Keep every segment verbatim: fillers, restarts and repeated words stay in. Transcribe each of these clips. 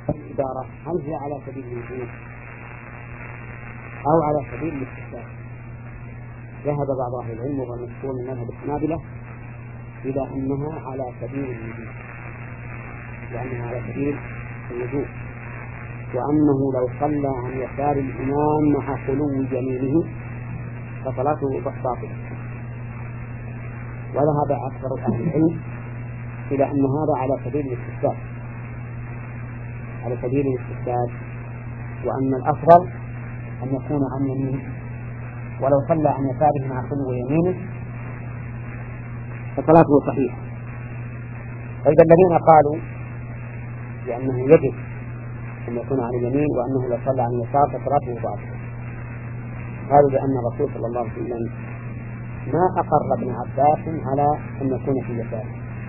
العبارة هل هي على سبيل الوجوب أو على سبيل الاستحباب؟ ذهب بعض أهل العلم وهو المشهور من مذهب الحنابلة إلى أنها على سبيل الوجوب، لأنها على سبيل الوجوب، وأنه لو صلى عن يسار الإمام مع خلو يمينه فصلاته باطلة. وذهب أكثر أهل العلم إلى أن هذا على سبيل الاستحباب على سبيل الاستحباب وأن الأفضل أن يكون عن يمينه، ولو صلى عن يساره مع خلو يمينه فصلاته صحيحة. فإذا الذين قالوا بأنه يجب أن يكون عن اليمين وأنه لو صلى عن اليسار فصلاته باطلة، قالوا بأن الرسول صلى الله عليه وسلم ما أقر ابن عباس على أن يكون في يساره،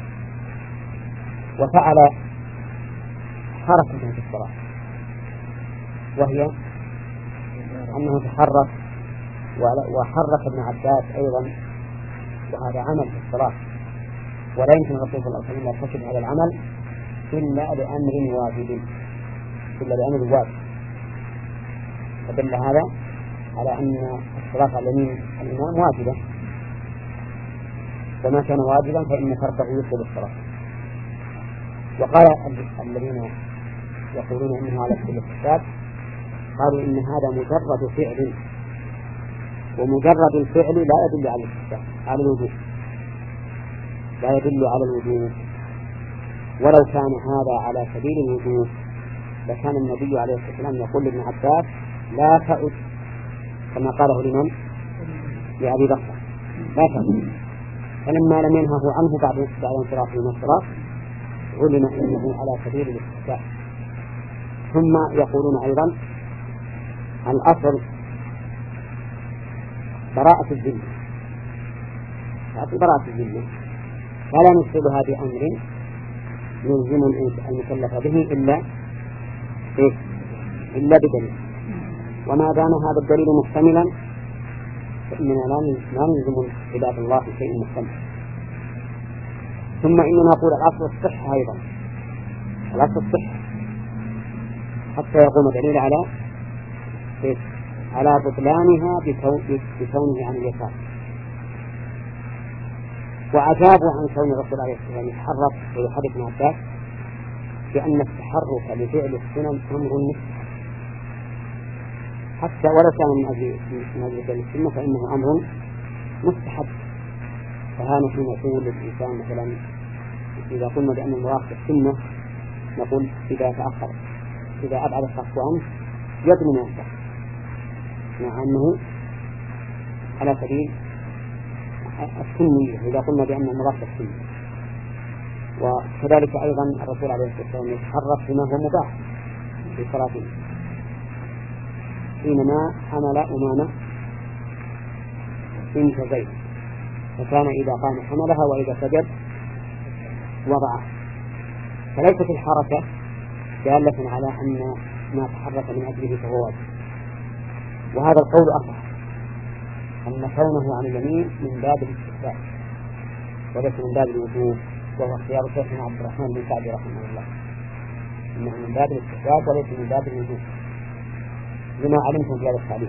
وفعل حركة في الصلاة، وهي أنه تحرك وحرك ابن عباس أيضا، وهذا عمل في الصلاة، ولا يمكن الرسول صلى الله عليه وسلم أن يرتكب هذا العمل إلا بأمر واجب إلا بأمر واجب فدل هذا على أن الصلاة على يمين الإمام واجبة، وما كان واجبا فإن تركه يفسد الصلاة. وقال الذين يقولون إنه على سبيل الاستحباب قالوا إن هذا مجرد فعل، ومجرد الفعل لا يدل على الاستحباب على الوجوب لا يدل على الوجوب ولو كان هذا على سبيل الوجوب لكان النبي عليه الصلاة والسلام يقول لابن عباس لا تعد، كما قاله لمن؟ لأبي بكر لا تعد، فلما لم ينهه عنه بعد بعد انصرافه من الصلاة علم أنه على سبيل الاستحباب. ثم يقولون أيضا الأصل براءة الذمة، براءة الذمة فلا نفصلها بأمر يلزم المكلف به إلا إيه؟ إلا بدليل، وما دام هذا الدليل محتملا فإننا لا نلزم عباد الله شيء محتمل. ثم إننا نقول الأصل الصحة أيضا، الأصل الصحة حتى يقوم دليل على إيه؟ على بطلانها بكونه عن اليسار. وأجابوا عن كون الرسول عليه الصلاة والسلام يتحرك ويحرك مع الذات بأن التحرك لفعل السنن أمر مستحب، حتى ولو كان من أجل من أجل فعل السنة فإنه أمر مستحب. فها نحن نقول للإنسان مثلا إذا قلنا بأن المراد السنة نقول إذا تأخر إذا أبعد الصف عنه يبني ما يصح، مع أنه على سبيل السنية إذا قلنا بأن المراد السنة. وكذلك أيضا الرسول عليه الصلاة والسلام يتحرك بما هو مباح في صلاته، حينما حمل أمامة بنت زيد فكان إذا قام حملها وإذا سجد وضعها، فليست الحركة دالة على أن ما تحرك من أجله فهو واجب. وهذا القول أصح، أن كونه عن اليمين من باب الاستحباب وليس من باب الوجوب، وهو اختيار شيخنا عبد الرحمن بن سعدي رحمه الله، إنه من باب الاستحباب وليس من باب الوجوب لما علمتم في هذا التعليم.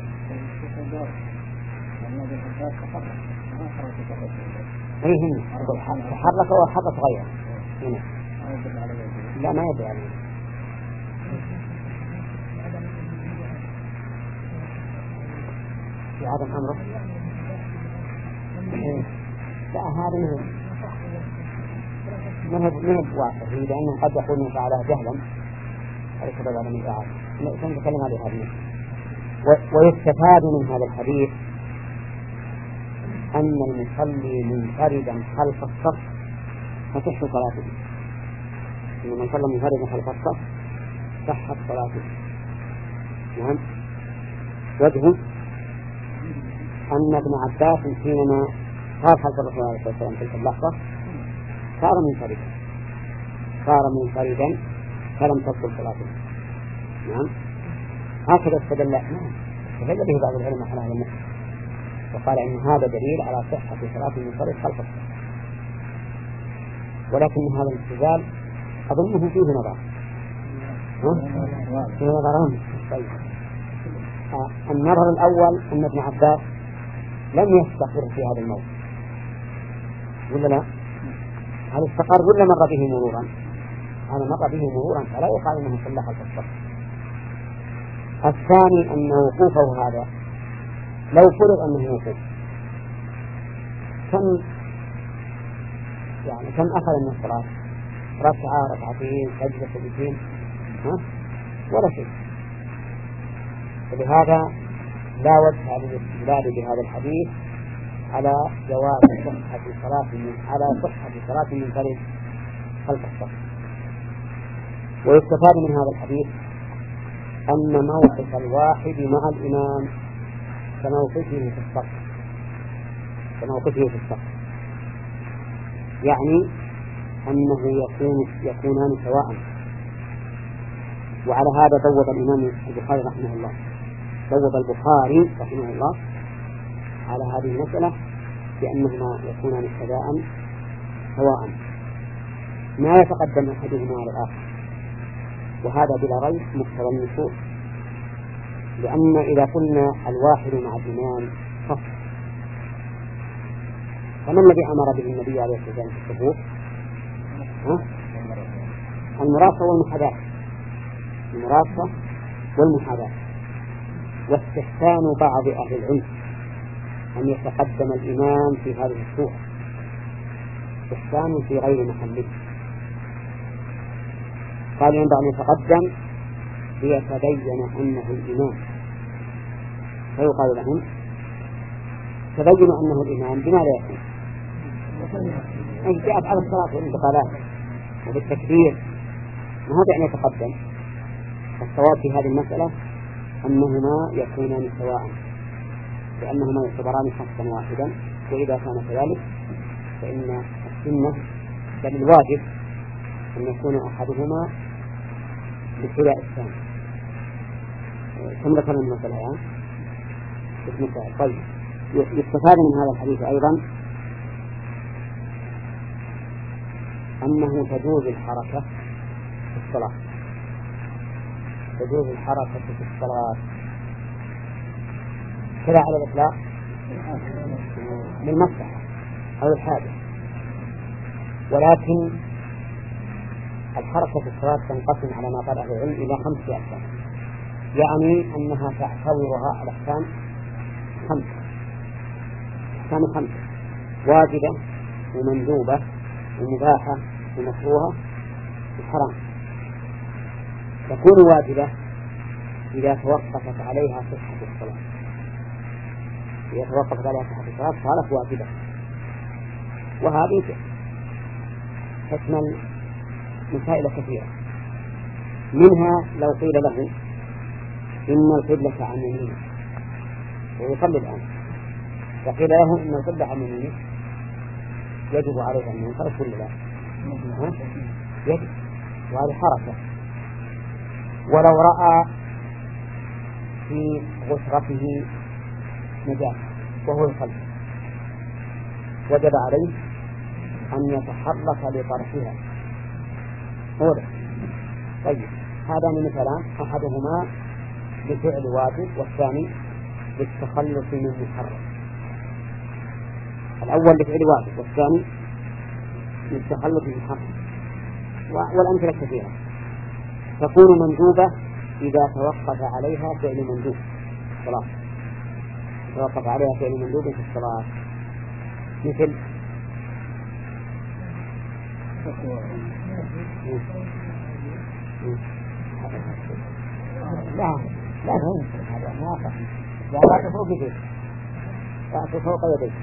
أي هنا تحرك وحرك غيره هنا لا ما يدري عليه. في عدم أمره لا هذا من هو من هو واحد، لأنه قد يقول من فعلها جهلا هذا سبب عدم الإعادة. نتكلم عليه هذا. ويستفاد من هذا الحديث أن المصلي منفردا خلف الصف تصح صلاته، إن من صلى منفردا خلف الصف صحت صلاته. نعم. وجهه أن ابن عباس حينما صار خلف الرسول عليه الصلاة والسلام تلك اللحظة صار منفردا صار منفردا فلم تبطل صلاته. نعم. هكذا استدل نعم استدل به بعض العلماء على هذا النحو، وقال إن هذا دليل على صحة صلاة المنفرد خلف الصف، ولكن هذا الاستدلال أظنه فيه نظر في نظران. طيب النظر الأول أن ابن عباس لم يستقر في هذا الموضوع ولا لا؟ هل استقر ولا مر به مرورا؟ هذا مر به مرورا فلا يقال أنه صلى خلف الصف. الثاني أن وقوفه هذا لو فرض أنه وقوف كم يعني كم أخذ من الصلاة؟ ركعة ركعتين سجدة سجدتين ها؟ ولا شيء. فلهذا لا وجه للاستدلال بهذا الحديث على جواز صحة صلاة من على صحة صلاة منفرد خلف الصف. ويستفاد من هذا الحديث أن موقف الواحد مع الإمام كموقفه في الصف كموقفه في الصف يعني أنه يكون يكونان سواء. وعلى هذا بوب الإمام البخاري رحمه الله بوب البخاري رحمه الله على هذه المسألة بأنهما يكونان سواء سواء ما يتقدم أحدهما على الآخر. وهذا بلا ريب مقتضى النصوص، لأن إذا قلنا الواحد مع الإمام صف فما الذي أمر به النبي عليه الصلاة والسلام في الصفوف؟ المرافقة والمحاذاة المرافقة والمحاذاة واستحسان بعض أهل العلم أن يتقدم الإمام في هذه الصورة استحسان في غير محله. قال ينبغي أن يتقدم ليتبين أنه الإمام فيقال لهم تبينوا أنه الإمام بماذا يكون؟ أن جاءت على الصلاة والانتقالات وبالتكبير ما هذا أن يتقدم. الصواب في هذه المسألة أنهما يكونان سواء لأنهما يعتبران شخصا واحدا. وإذا كان كذلك فإن السنة بل الواجب أن يكون أحدهما بحذاء الثاني. كم ذكرنا المسألة الآن؟ يعني؟ طيب يستفاد من هذا الحديث أيضا أنه تجوز الحركة في الصلاة تجوز الحركة في الصلاة كذا على الإطلاق للمصلحة أو الحاجة. ولكن الحركة في الصلاة تنقسم على ما قال أهل العلم إلى خمسة أقسام، يعني أنها تعتبرها الأحكام خمسة أحكام خمسة واجبة ومندوبة ومباحة ومكروهة وحرام. تكون واجبة إذا توقفت عليها صحة الصلاة إذا توقفت عليها صحة الصلاة صارت واجبة. وهذه تشمل مسائل كثيرة، منها لو قيل له إن القبلة عن يمينه ويصلي الآن وقيل له إن القبلة عن يمينه يجب عليه أن ينصرف ولا لا؟ يجب، وهذه حركة. ولو رأى في غسرته نجاسة وهو يصلي وجب عليه أن يتحرك لطرفها. هذا طيب هذان مثلان، أحدهما بفعل واجب والثاني بالتخلص من محرم. الأول بفعل واجب والثاني بالتخلص من محرم. والأمثلة كثيرة. تكون مندوبة إذا توقف عليها فعل مندوب الصلاة توقف عليها فعل مندوب في الصلاة مثل لا لا هذا ما صح. لا تفوق يديك لا تفوق يديك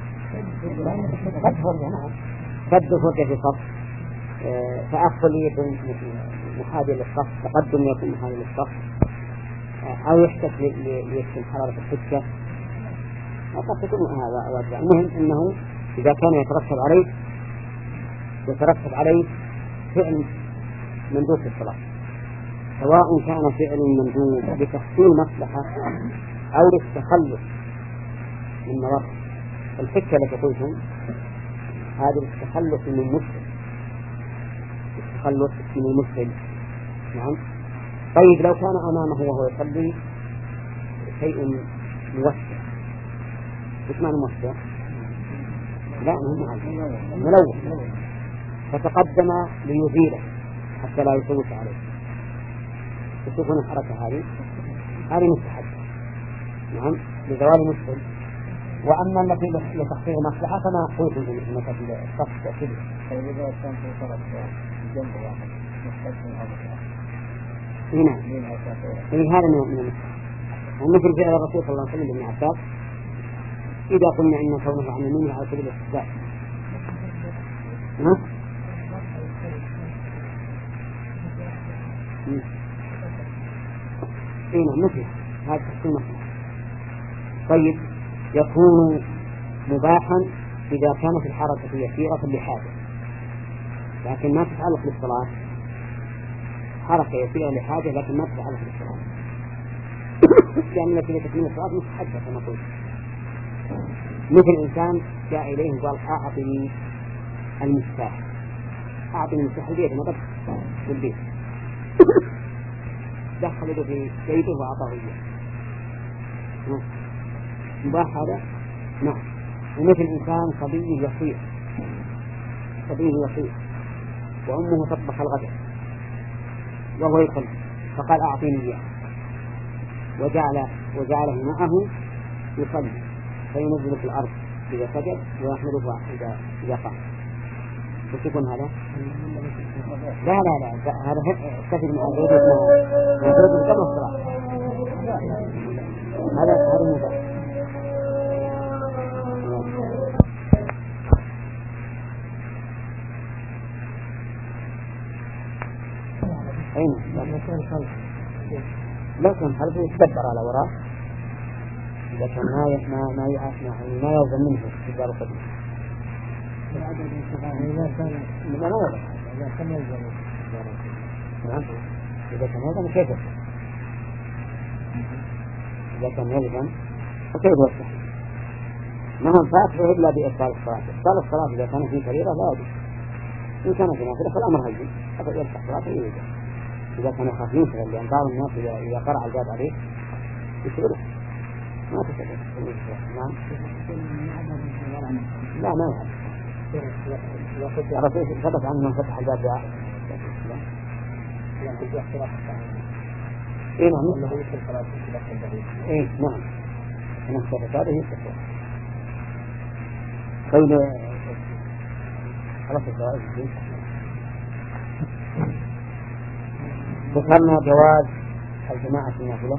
قد فوق في الصف فأخذ يد محاذي للصف تقدم يكون محاذي للصف أو يحتف ليكون حرارة الحجة وقد تكون هذا واجب. المهم أنه إذا كان يترتب عليه يترتب عليه فعل مندوب في الصلاة سواء كان فعل مندوب لتحصيل مصلحة أو للتخلص من مضر. الفكرة التي قلتم هذا التخلص من المسلم التخلص من المسلم نعم طيب لو كان أمامه وهو يصلي شيء موسع، إيش معنى موسع؟ لا ملوث، فتقدم ليزيله حتى لا يصوت عليه، تكون الحركة هذه هذه مستحب، نعم لزوال المشكل. وأما التي لتحقيق مصلحة فما قلت في مثل الصف تأكيد. فإذا كان في طرف جنب واحد مستحب من أول. هنا إيه هذا من المستحب، ومثل فعل الرسول صلى الله عليه وسلم بن عباس إذا قلنا إن كونه عن يمينه على سبيل الاستحباب. ها؟ إيه مثل هذا تحصيل مصلحة. طيب يكون مباحا إذا كانت الحركة يسيرة لحاجة، لكن ما تتعلق بالصلاة، حركة يسيرة لحاجة لكن ما تتعلق بالصلاة، لأن التي لتكميل الصلاة مستحبة كما قلت. مثل إنسان جاء إليه وقال أعطني المفتاح، أعطني المفتاح البيت ما في البيت، دخل يده في جيبه وأعطاه إياه، مباح هذا؟ نعم. ومثل إنسان صبي يصيح، صبي يصيح وأمه تطبخ الغداء وهو يصلي فقال أعطيني إياه، وجعل وجعله معه يصلي فينزل في الأرض إذا سجد ويحمله إذا إذا قام. وتكون هذا؟ لا لا لا هذا استفد من البيت اسمه كما الصلاة، هذا هذا مباح. أين؟ لا كان خلفه يتكبر على وراء إذا كان ما ما ما ما يلزم منه استدار قديم. إذا كان ما يلزم إذا كان يلزم نعم إذا كان يلزم كيف؟ إذا كان يلزم فكيف يصح؟ ما هو فاتح إلا بإبطال الصلاة. إبطال الصلاة إذا كان في كبيرة لا يجوز، إن كان في نافلة فالأمر هين حتى يفتح صلاة يجوز. إذا كان يخاف ينشغل لأن بعض الناس إذا قرأ الباب عليه يشغله ما تشغل. نعم لا ما يعرف. الرسول ثبت عنه من فتح الباب لا إيه نعم إيه نعم أنا ثبت هذا يستطيع. طيب خلاص الجوائز ذكرنا جواز الجماعة في النافلة.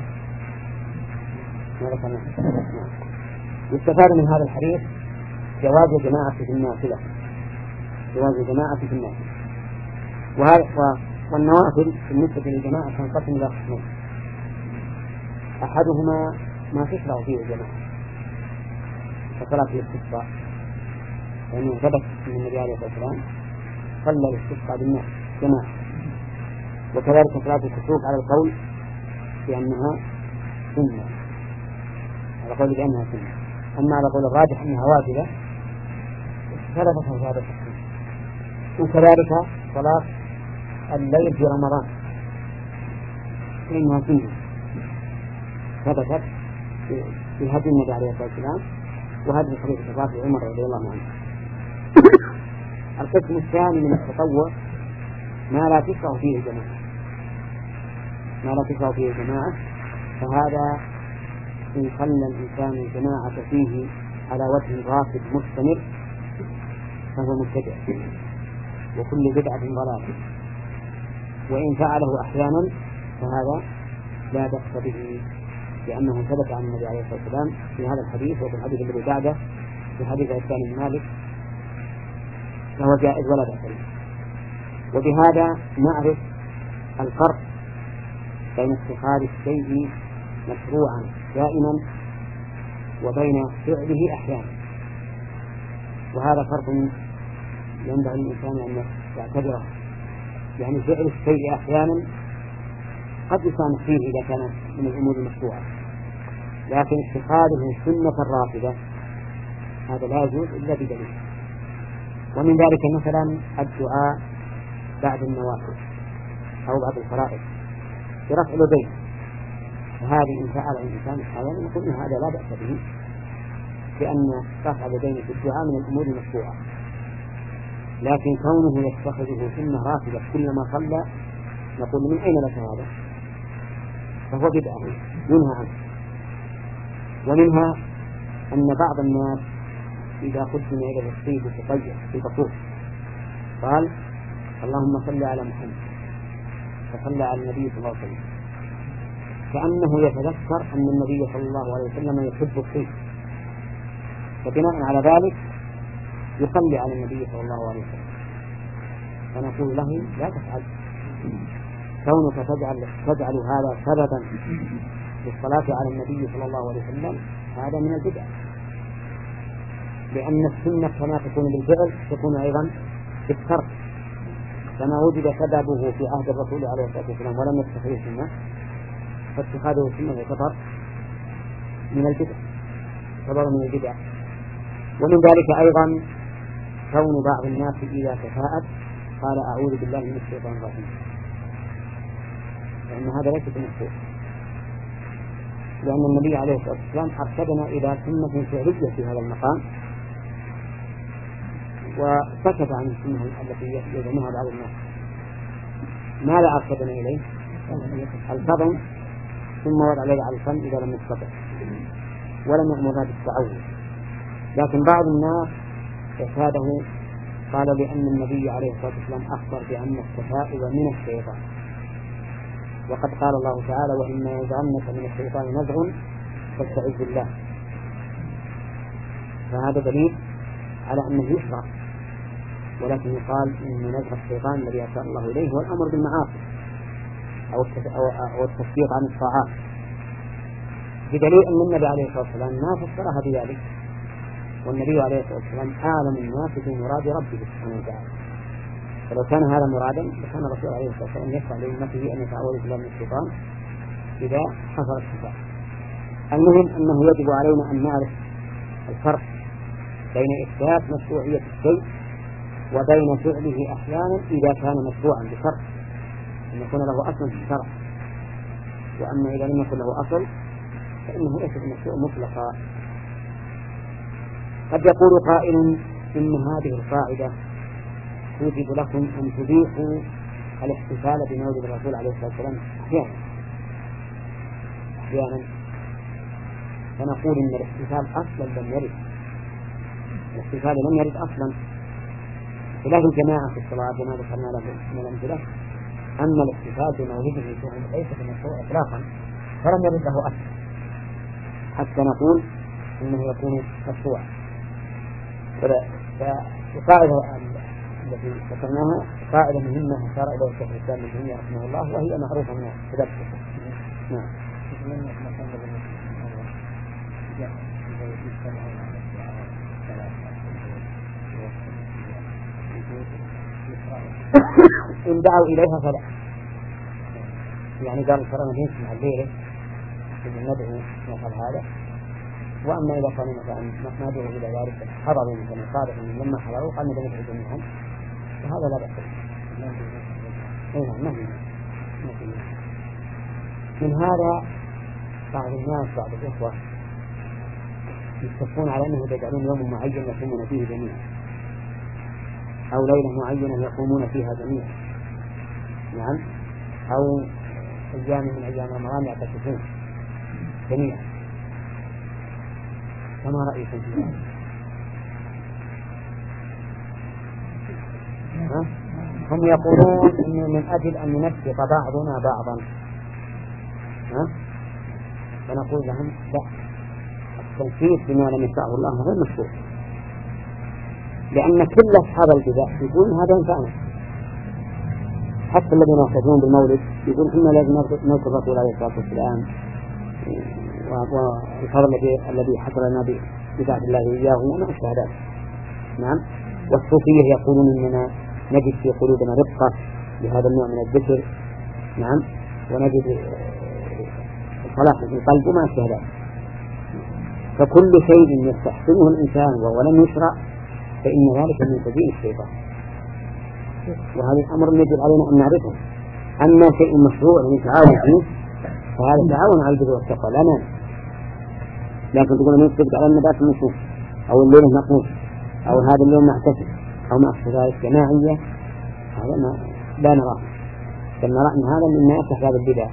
يستفاد من هذا الحديث جواز الجماعة في النافلة، جواز الجماعة في النافلة. وهذا والنوافل بالنسبة للجماعة تنقسم إلى قسمين، أحدهما ما تشرع فيه الجماعة كصلاة الاستسقاء، لأنه ثبت من النبي عليه الصلاة والسلام صلى الاستسقاء بالناس جماعة، وكذلك صلاة الكسوف على القول بأنها سنة، على قول بأنها سنة. أما على قول الراجح أنها واجبة ثبتت في هذا التحقيق. وكذلك صلاة الليل في رمضان إنها سنة ثبتت في هدي النبي عليه الصلاة والسلام وهدي خليفة الراشد عمر رضي الله عنه. القسم الثاني من التطوع ما لا تشرع فيه الجماعة، ما لا تشرع فيه الجماعة، فهذا إن صلى الإنسان الجماعة فيه على وجه رافد مستمر فهو مبتدع، وكل بدعة ضلالة، وإن فعله أحيانا فهذا لا بأس به، لأنه ثبت عن النبي عليه الصلاة والسلام في هذا الحديث وفي الحديث الذي بعده في حديث الثاني بن مالك، فهو جائز ولا بأس به. وبهذا نعرف الفرق بين اتخاذ الشيء مشروعا دائما وبين فعله أحيانا، وهذا فرق ينبغي الإنسان أن يعتبره، يعني فعل الشيء أحيانا قد يسامح فيه إذا كان من الأمور المشروعة، لكن اتخاذه سنة رافضة هذا لا يجوز إلا بدليل. ومن ذلك مثلا الدعاء بعد النوافل أو بعد الفرائض، برفع اليدين، فهذه إن فعل الإنسان أحيانا نقول إن هذا لا بأس به، لأن رفع اليدين في الدعاء من الأمور المشروعة. لكن كونه يتخذه سنة راتبة كلما صلى نقول من أين لك هذا؟ فهو بدعة ينهى عنه. ومنها أن بعض الناس إذا قدم إلى الصيد تطير في البطوط قال اللهم صل على محمد فصلى على النبي صلى الله عليه وسلم، كأنه يتذكر أن النبي صلى الله عليه وسلم يحب الصيد، فبناء على ذلك يصلي على النبي صلى الله عليه وسلم. فنقول له لا تفعل، كونك تجعل, تجعل هذا سببا للصلاة على النبي صلى الله عليه وسلم هذا من البدع، لأن السنة كما تكون بالفعل تكون أيضا بالترك، كما وجد سببه في عهد الرسول عليه الصلاة والسلام ولم يتخذه سنة، فاتخاذه سنة يعتبر من البدع، يعتبر من البدع. ومن ذلك أيضا كون بعض الناس إذا تفاءت قال أعوذ بالله من الشيطان الرجيم، لأن هذا ليس بمشروع، لأن النبي عليه الصلاة والسلام أرشدنا إلى سنة فعلية في هذا المقام، وسكت عن السنة التي يزعمها بعض الناس. ماذا أرشدنا إليه؟ الفضل ثم وضع اليد على الفم إذا لم يستطع، ولم يأمرنا بالتعوذ. لكن بعض الناس اعتاده قال لأن النبي عليه الصلاة والسلام أخبر بأن التفاؤل من الشيطان، وقد قال الله تعالى وإما ينزغنك من الشيطان نزغ فاستعذ بالله، فهذا دليل على أنه يشرع، ولكن يقال إن نزغ الشيطان الذي أشار الله إليه هو الأمر بالمعاصي أو التفكير عن الطاعات، بدليل أن النبي عليه الصلاة والسلام ما فسرها بذلك، والنبي عليه الصلاة والسلام أعلم الناس بمراد ربه سبحانه وتعالى، فلو كان هذا مرادا لكان الرسول عليه الصلاة والسلام يشرع لأمته أن يتعوذ بالله من الشيطان إذا حصل الشفاء. المهم أنه يجب علينا أن نعرف الفرق بين إثبات مشروعية الشيء وبين فعله أحيانا إذا كان مشروعا بشرط أن يكون له أصل في الشرع، وأما إذا لم يكن له أصل فإنه ليس بمشروع مطلقا. قد يقول قائل إن هذه القاعدة توجب لكم أن تبيحوا الاحتفال بمولد الرسول عليه الصلاة والسلام أحيانا أحيانا فنقول إن الاحتفال أصلا لم يرد، الاحتفال لم يرد أصلا، خلاف الجماعة في الصلاة كما ذكرنا له من الأمثلة أن الاحتفال بمولده ليس بمشروع إطلاقا فلم يرد له أصلا حتى نقول إنه يكون مشروعا. فالقاعدة التي ذكرناها قاعدة مهمة أشار إليها الشيخ الإسلام ابن تيمية رحمه الله، وهي معروفة من تذكر. نعم. إن دعوا إليها فلا، يعني قالوا ترى ما نسمع الليلة ندعو مثل هذا، وأما إذا كان مثلا ندعو إلى ذلك حضروا مثلا صادق من لما حضروا قال ندعو جميعا وهذا لا بأس به. من هذا بعض الناس بعض الإخوة يتفقون على أنه يجعلون يوم معين يقومون فيه جميعا أو ليلة معينة يقومون فيها جميعا، نعم، أو أيام من أيام رمضان يعتكفون جميعا، فما رأيكم في هذا؟ هم يقولون إنه من أجل أن ننفق بعضنا بعضا، ها؟ فنقول لهم لا، التنفيذ بما لم يشاءه الله غير مشروع، لأن كل أصحاب البدع يقول هذا ينفعنا، حتى الذين يحتفلون بالمولد يقول إحنا لازم نذكر الرسول عليه الصلاة والسلام والفضل الذي حصل لنا ببدعة الله إياه وما أشبه ذلك. نعم. والصوفية يقولون إننا نجد في قلوبنا رفقة بهذا النوع من الذكر، نعم، ونجد الصلاح في القلب وما أشبه ذلك. فكل شيء يستحسنه الإنسان ولم يشرع فإن ذلك من سبيل الشيطان، وهذا الأمر يجب علينا أن نعرفه. أما شيء مشروع يتعاون فيه فهذا تعاون على البر والتقوى لا مانع. لكن تقول أن يصدق على النبات المشروع أو الليل نقوم أو هذا اليوم نعتكف أو ما أشبه ذلك جماعية، هذا ما لا نراه، بل نرى أن هذا مما يفتح باب البدع.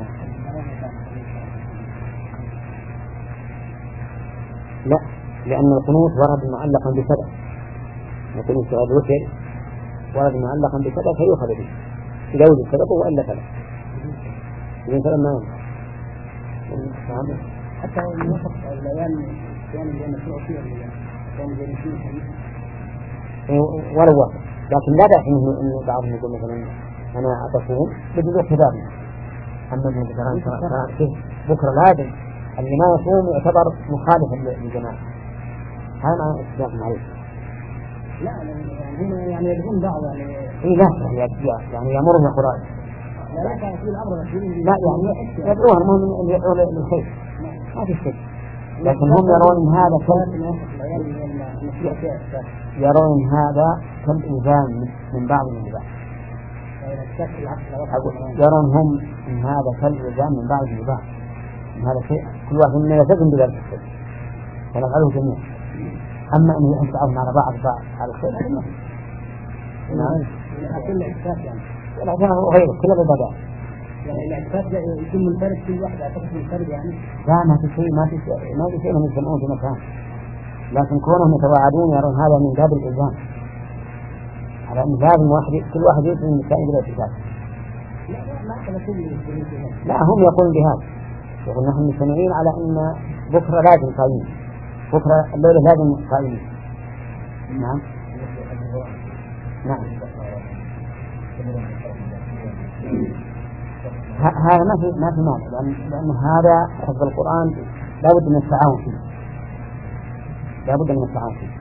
لا، لأن القنوت ورد معلقا بسبب، القنوت في الوتر ورد معلقا بسبب فيؤخذ به إذا وجد سبب وإلا فلا. إذا سبب ما ينفع حتى من وسط الأيام كان بين مشروع فيه كان بين فيه ولو واحد، لكن لا بأس إنه بعضهم يقول مثلا أنا أتصوم بدون كتاب، أما من مثلا بكرة لازم اللي ما يصوم يعتبر مخالفا للجماعة، هذا ما يستطيع عليه. لا هنا يعني يدعون بعض يعني إيه لا يعني يأمرهم القرآن. لا لا كان في الأمر لا يعني يدعوها المهم أن يدعون للخير ما في شيء، لكن هم يرون إن هذا كل يرون هذا كالإلزام من بعض النبات، يرون هم إن هذا كالإلزام من بعض النبات، إن هذا شيء كل واحد منا يلتزم بذلك الشيء فنفعله جميعا. أما أن يتعاون على بعض بعض على الخير هذا ما في. نعم. كل إحساس يعني. ولا كان غيره كل البدع. يعني الإحساس يكون منفرد كل واحد أعتقد منفرد يعني. لا ما في شيء ما في شيء ما في شيء من يجتمعون في مكان، لكن كونهم يتواعدون يرون هذا من باب الإلزام على أن لازم واحد كل واحد يلزم المسائل بلا اعتقاد. لا ما كان كل لا هم يقولون بهذا، يقول نحن مجتمعين على أن بكرة لازم قائمين، بكرة الليلة لازم قائمين. نعم نعم هذا ما في ما في مانع، لأن لأن هذا حفظ القرآن لابد من التعاون فيه، لابد من التعاون فيه.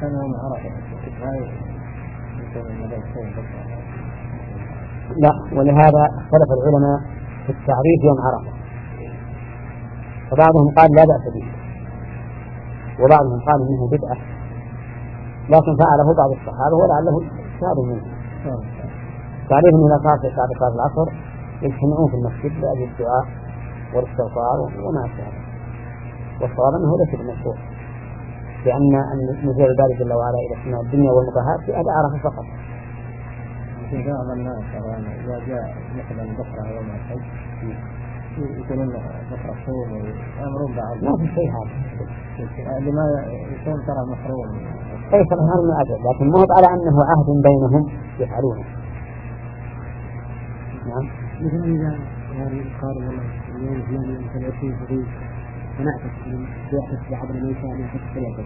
لا، ولهذا اختلف العلماء في التعريف يوم عرفة، فبعضهم قال لا بأس به، وبعضهم قال إنه بدعة، لكن فعله بعض الصحابة ولعله شاب منه. تعريفهم إلى صلاة بعد صلاة العصر يجتمعون في المسجد لأجل الدعاء والاستغفار وما أشبه، والصواب أنه ليس بالمشروع، لأن نزول الباري جل وعلا إلى سماء الدنيا والمباهات في هذا عرفة فقط. في بعض الناس إذا جاء مثلا بكرة يوم الحج يقولون بكرة صوم ويأمرون بعض. ما في شيء هذا. لما يكون ترى محروم. أي ترى هذا من أجل، لكن مو على أنه عهد بينهم يفعلونه. نعم. مثلا إذا يعني قال والله اليوم فلان مثل عشرين حديث ونعكس يحدث بعض الميساء يحدث ثلاثة.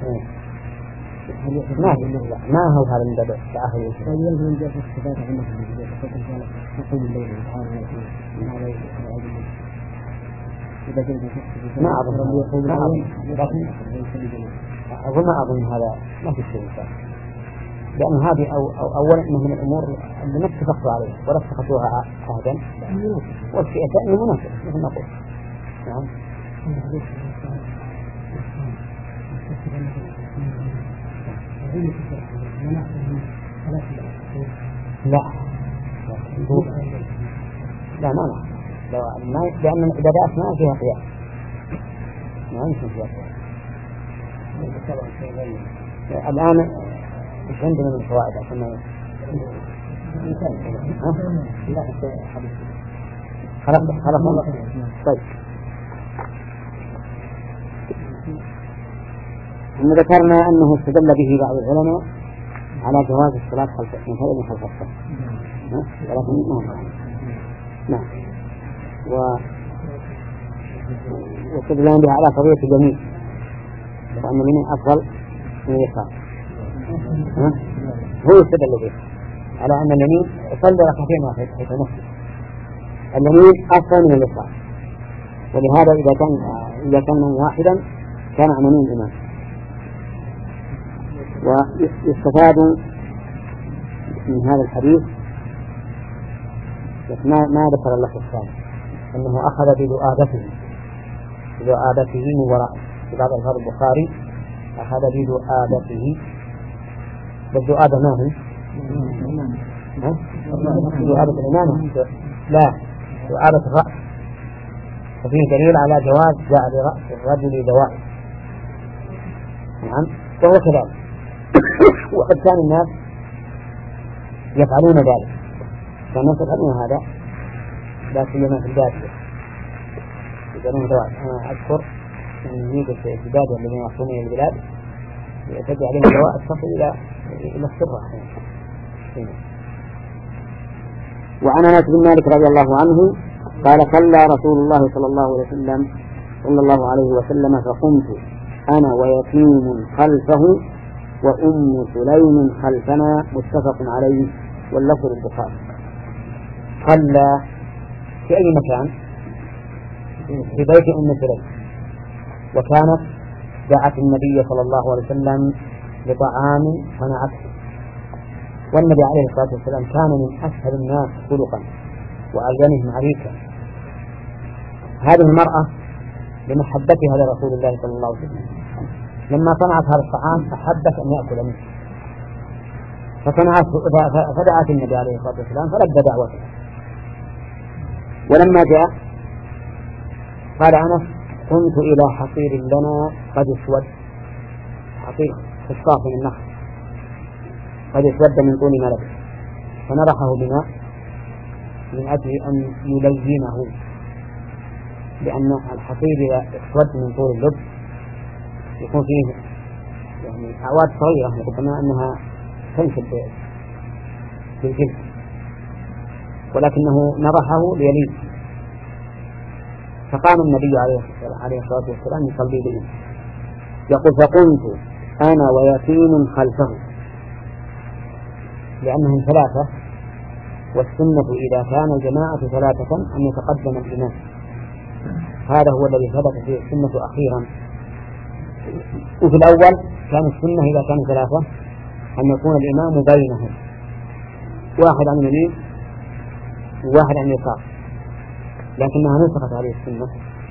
ما ما هو هذا من بدء تأهل الإنسان. فيلزم من جهة الثبات عنه من جهة نقوم الليل سبحانه وتعالى من هذا العلم. إذا كنت ما أظن ما أظن لكن أظن ما أظن هذا ما في شيء إنسان، لأن هذه أو أو أولا إنه من الأمور اللي ما اتفقوا عليها ولا اتخذوها عهدا، والشيء الثاني مناسب مثل ما قلت. نعم. لا لا ما لا لا لأن العبادات ما فيها قياس، ما يمكن فيها قياس. الآن مش عندنا من الفوائد عشان ما خلاص خلاص طيب. إن ذكرنا أنه استدل به بعض العلماء على جواز الصلاة خلف من خلف خلف الصف، ولكن ما هو نعم. و واستدلنا بها على قضية اليمين، وأن اليمين أفضل من اليسار. هو استدل به على أن اليمين يصلي ركعتين في المسجد، اليمين أفضل من اليسار، ولهذا إذا كان إذا كان واحدا كان عن يمين الإمام. ويستفاد من هذا الحديث ما ما ذكر اللفظ الثاني أنه أخذ بذؤابته بذؤابته من وراء، في بعض ألفاظ البخاري أخذ بذؤابته، والذؤابة ما هي؟ إعادة الإمامة لا إعادة الرأس، ففيه دليل على جواز جعل رأس الرجل دواء. نعم وهو كذلك. وقد كان الناس يفعلون ذلك، كان الناس يفعلون هذا لا سيما في البادية يجعلون دواء. أنا أذكر أن يوجد في البادية الذين يحكمون البلاد يعتدي عليهم دواء تصل إلى إلى السرة. وعن أنس بن مالك رضي الله عنه قال صلى رسول الله صلى الله عليه وسلم صلى الله عليه وسلم فقمت أنا ويتيم خلفه وأم سليم خلفنا متفق عليه واللفظ البخاري. صلى في أي مكان؟ في بيت أم سليم، وكانت دعت النبي صلى الله عليه وسلم لطعام صنعته، والنبي عليه الصلاة والسلام كان من أسهل الناس خلقا وألينهم عريكا. هذه المرأة لمحبتها لرسول الله صلى الله عليه وسلم لما صنعت هذا الطعام أحبت أن يأكل منه، فصنعت فدعت النبي عليه الصلاة والسلام فلبى دعوته. ولما جاء قال أنس كنت إلى حصير لنا قد اسود، حصير خصاص من النخل قد اسود من طول ما لبس، فنرحه بماء من أجل أن يلينه، لأن الحصير إذا اسود من طول اللب يكون فيه يعني أعواد صغيرة ربما أنها تنشب في الجلد، ولكنه نرحه ليلين. فقام النبي عليه الصلاة والسلام يصلي بهم، يقول فقمت أنا ويتيم خلفه، لأنهم ثلاثة، والسنة إذا كان الجماعة ثلاثة أن يتقدم الإمام، هذا هو الذي ثبت فيه السنة أخيرا. وفي الأول كان السنة إذا كان ثلاثة أن يكون الإمام بينهم، واحد عن اليمين وواحد عن اليسار، لكنها نسخت عليه السنة،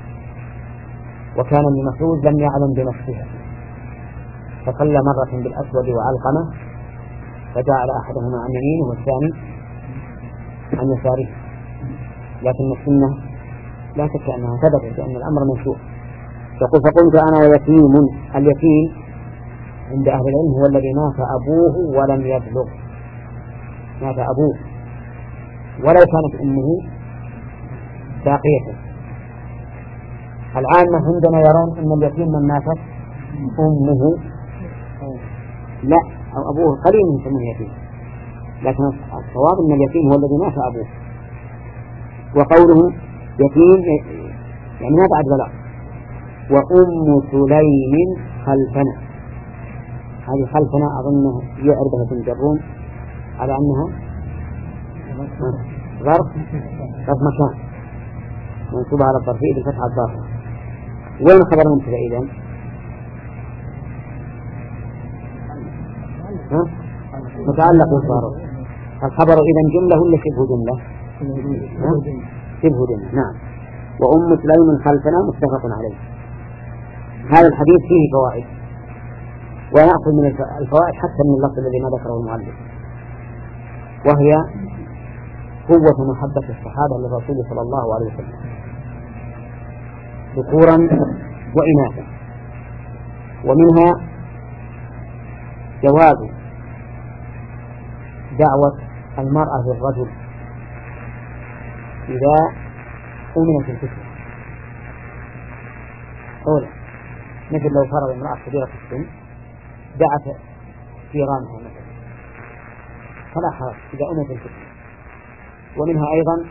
وكان ابن مسعود لم يعلم بنفسها فصلى مرة بالأسود وعلقمة، فجعل أحدهما عن يمينه والثاني عن يساره، لكن السنة لا شك أنها ثبتت لأن الأمر منسوخ. يقول فقمت أنا ويتيم، اليتيم عند أهل العلم هو الذي مات أبوه ولم يبلغ، مات أبوه ولو كانت أمه باقية. العامة عندنا يرون أن اليتيم من ماتت أمه لا أو أبوه قليل من سنه يتيم، لكن الصواب أن اليتيم هو الذي مات أبوه. وقوله يتيم يعني ما بعد بلاغ. وأم سليم خلفنا، هذه خلفنا أظنه يعربها بن جرون على أنها ظرف ظرف مكان منصوبة على الظرفية بالفتحة الظاهرة. وين خبر مبتدأ إذن؟ متعلق بالظاهر. الخبر إذن جملة ولا شبه جملة؟ شبه جملة. نعم. وأم سليم خلفنا متفق عليه. هذا الحديث فيه فوائد، ونأخذ من الفوائد حتى من اللفظ الذي ما ذكره المؤلف، وهي قوة محبة الصحابة للرسول صلى الله عليه وسلم ذكورا وإناثا. ومنها جواز دعوة المرأة للرجل إذا أمنت الفتنة، أولا مثل لو فرض امرأة كبيرة في السن دعت جيرانها مثلا فلا حرج إذا أمنت الفتنة. ومنها أيضا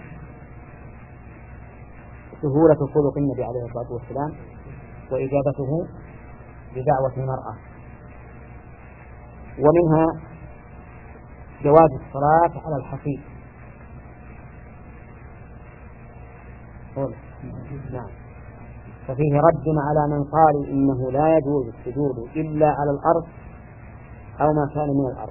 سهولة خلق النبي عليه الصلاة والسلام وإجابته لدعوة المرأة. ومنها جواز الصلاة على الحصير. نعم. ففيه رد على من قال إنه لا يجوز السجود إلا على الأرض أو ما كان من الأرض.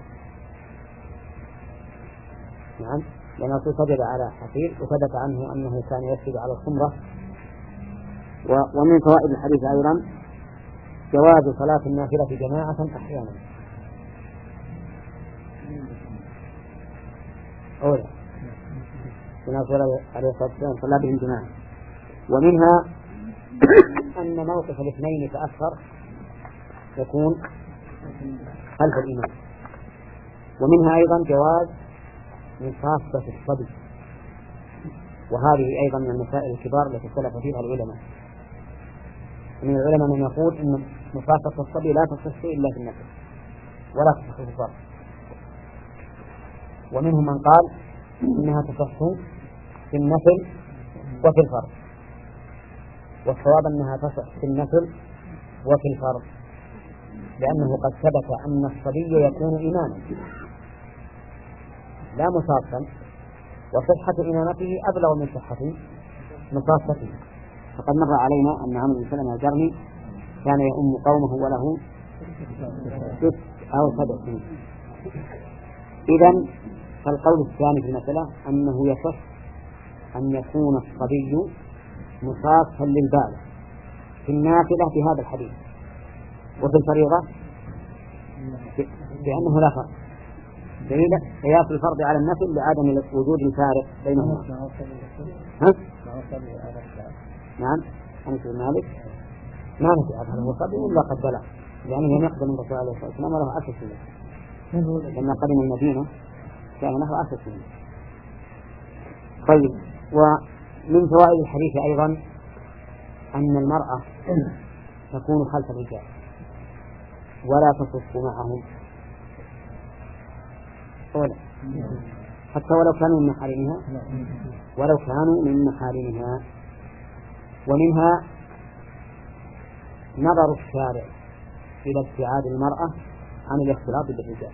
نعم، لأن الرسول سجد على حصير وثبت عنه أنه كان يسجد على الخمرة. ومن فوائد الحديث أيضا جواز صلاة النافلة جماعة أحيانا. أولى كما قال عليه الصلاة والسلام صلى بهم جماعة. ومنها أن موقف الاثنين تأخر يكون خلف الإمام. ومنها أيضا جواز مصافة الصبي، وهذه أيضا من المسائل الكبار التي اختلف فيها العلماء. من العلماء من يقول إن مصافة الصبي لا تصح إلا في النفل ولا تصح في الفرض، ومنهم من قال إنها تصح في النفل وفي الفرض، والصواب أنها تصح في النفل وفي الفرض، لأنه قد ثبت أن الصبي يكون إماما لا مصافا، وصحة إمامته أبلغ من صحة مصافته. فقد مر علينا أن عمرو بن سلمة الجرمي كان يؤم قومه وله ست أو سبع سنين. إذن فالقول الثاني في المسألة أنه يصح أن يكون الصبي مصافا للبالغ في النافلة في هذا الحديث، وفي الفريضة بأنه لا فرق، دليل قياس الفرض على النفل لعدم وجود الفارق بينهما. ها؟ نعم أنت مالك ما نفي هذا هو صبي إلا قد بلغ، يعني لم يقدم من رسول الله صلى الله عليه وسلم وله عشر سنين، لما قدم المدينة كان له عشر سنين. طيب، ومن فوائد الحديث أيضا أن المرأة تكون خلف الرجال ولا تصف معهم ولا حتى ولو كانوا من محارمها ولو كانوا من محارمها. ومنها نظر الشارع إلى ابتعاد المرأة عن الاختلاط بالرجال،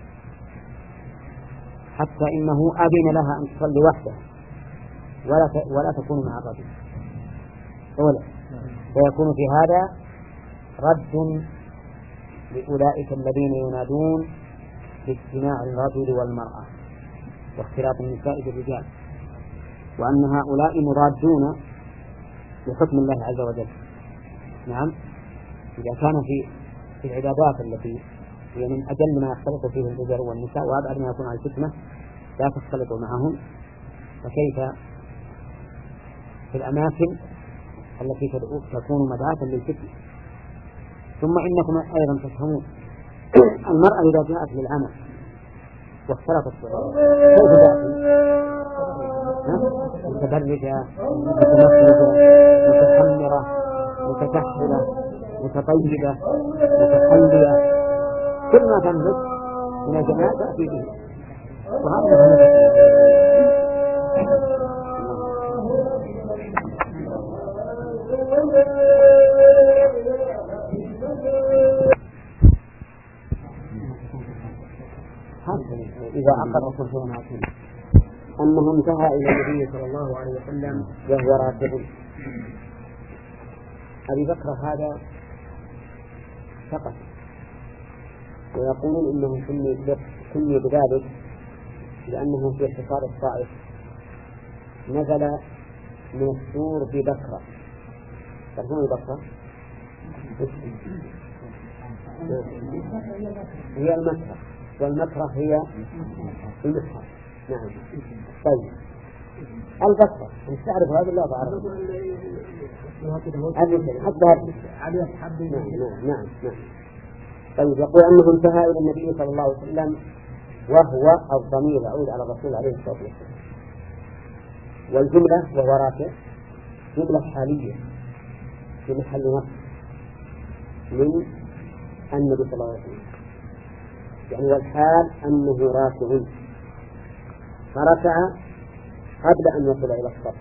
حتى إنه أذن لها أن تصلي وحدها ولا ولا تكون مع الرجل ولا، ويكون في هذا رد لأولئك الذين ينادون باجتماع الرجل والمرأة واختلاط النساء بالرجال، وأن هؤلاء مرادون بحكم الله عز وجل. نعم، إذا كان في في العبادات التي هي من أجل ما يختلط فيه الرجال والنساء وأبعد ما يكون عن الفتنة لا تختلطوا معهم، فكيف في الأماكن التي تكون مدعاة للفتنة؟ ثم إنكم أيضا تفهمون المرأة إذا جاءت للعمل واختلطت كيف تأتي؟ متبرجة متنفذة متحمرة متكحلة متطيبة متحلية، كل ما تملك من الجمال تأتي به، وهذا إذا أقر صلى أنه انتهى إلى النبي صلى الله عليه وسلم وهو راكب. أبي بكر هذا فقط، ويقولون إنه سمي بذلك لأنه في احتفال الطائف نزل من السور ببكرة. تعرفون بكرة؟ هي المكرة، والمكرة هي المصحف. نعم. طيب، البكرة أنت تعرف هذا؟ لا تعرف حتى نعم نعم نعم نعم. طيب، يقول أنه انتهى إلى النبي صلى الله عليه وسلم وهو الضمير يعود على الرسول عليه الصلاة والسلام، والجملة وهو راكع جملة حالية في محل نصب من النبي صلى الله عليه وسلم، يعني والحال أنه راكع، فركع قبل أن يصل إلى الصف.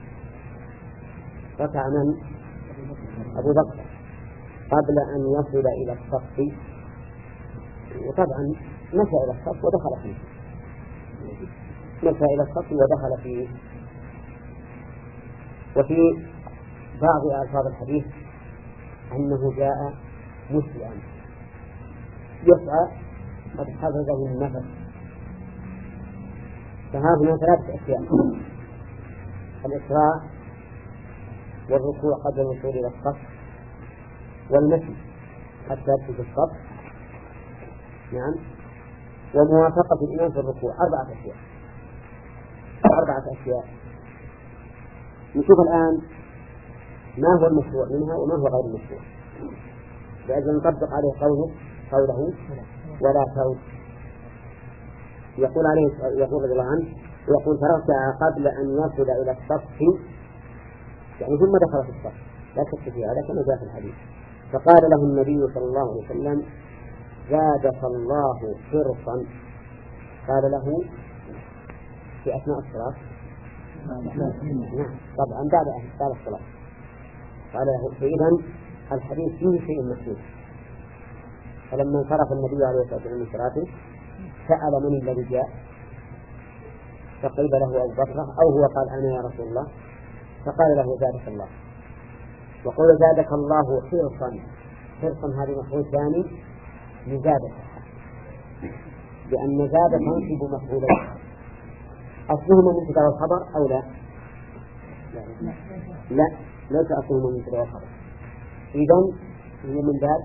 ركع من؟ أبو بكر قبل أن يصل إلى الصف، وطبعا مشى إلى الصف ودخل فيه، مشى إلى الصف ودخل فيه. وفي بعض ألفاظ الحديث أنه جاء مسرعا يسعى قد حفظه النفس. فهذه ثلاثة أشياء: الإسراع، والركوع قبل الوصول إلى الصف، والمشي حتى يدخل في الصف. نعم. وموافقة الإمام في الركوع. أربعة أشياء. أربعة أشياء. نشوف الآن ما هو المشروع منها وما هو غير المشروع، لأجل نطبق عليه قوله قوله ولا تعود. يقول عليه يقول رضي الله عنه يقول فرجع قبل أن يصل إلى السطح، يعني ثم دخل في السطح، لا شك في هذا كما جاء في الحديث. فقال له النبي صلى الله عليه وسلم زادك الله حرصا. قال له في أثناء الصلاة؟ نعم طبعا بعد بعد الصلاة. قال له فإذا الحديث فيه شيء مشهور. فلما انصرف النبي عليه الصلاة والسلام من صلاته سأل من الذي جاء، فقيل له أبو بكر أو هو قال أنا يا رسول الله، فقال له زادك الله. وقول زادك الله حرصا، حرصا هذه مفعول ثاني من زادك، لأن زاد تنصب مفعولين أصلهما من مبتدأ والخبر أو لا؟ لا ليس أصلهما من مبتدأ والخبر. إذن هي من باب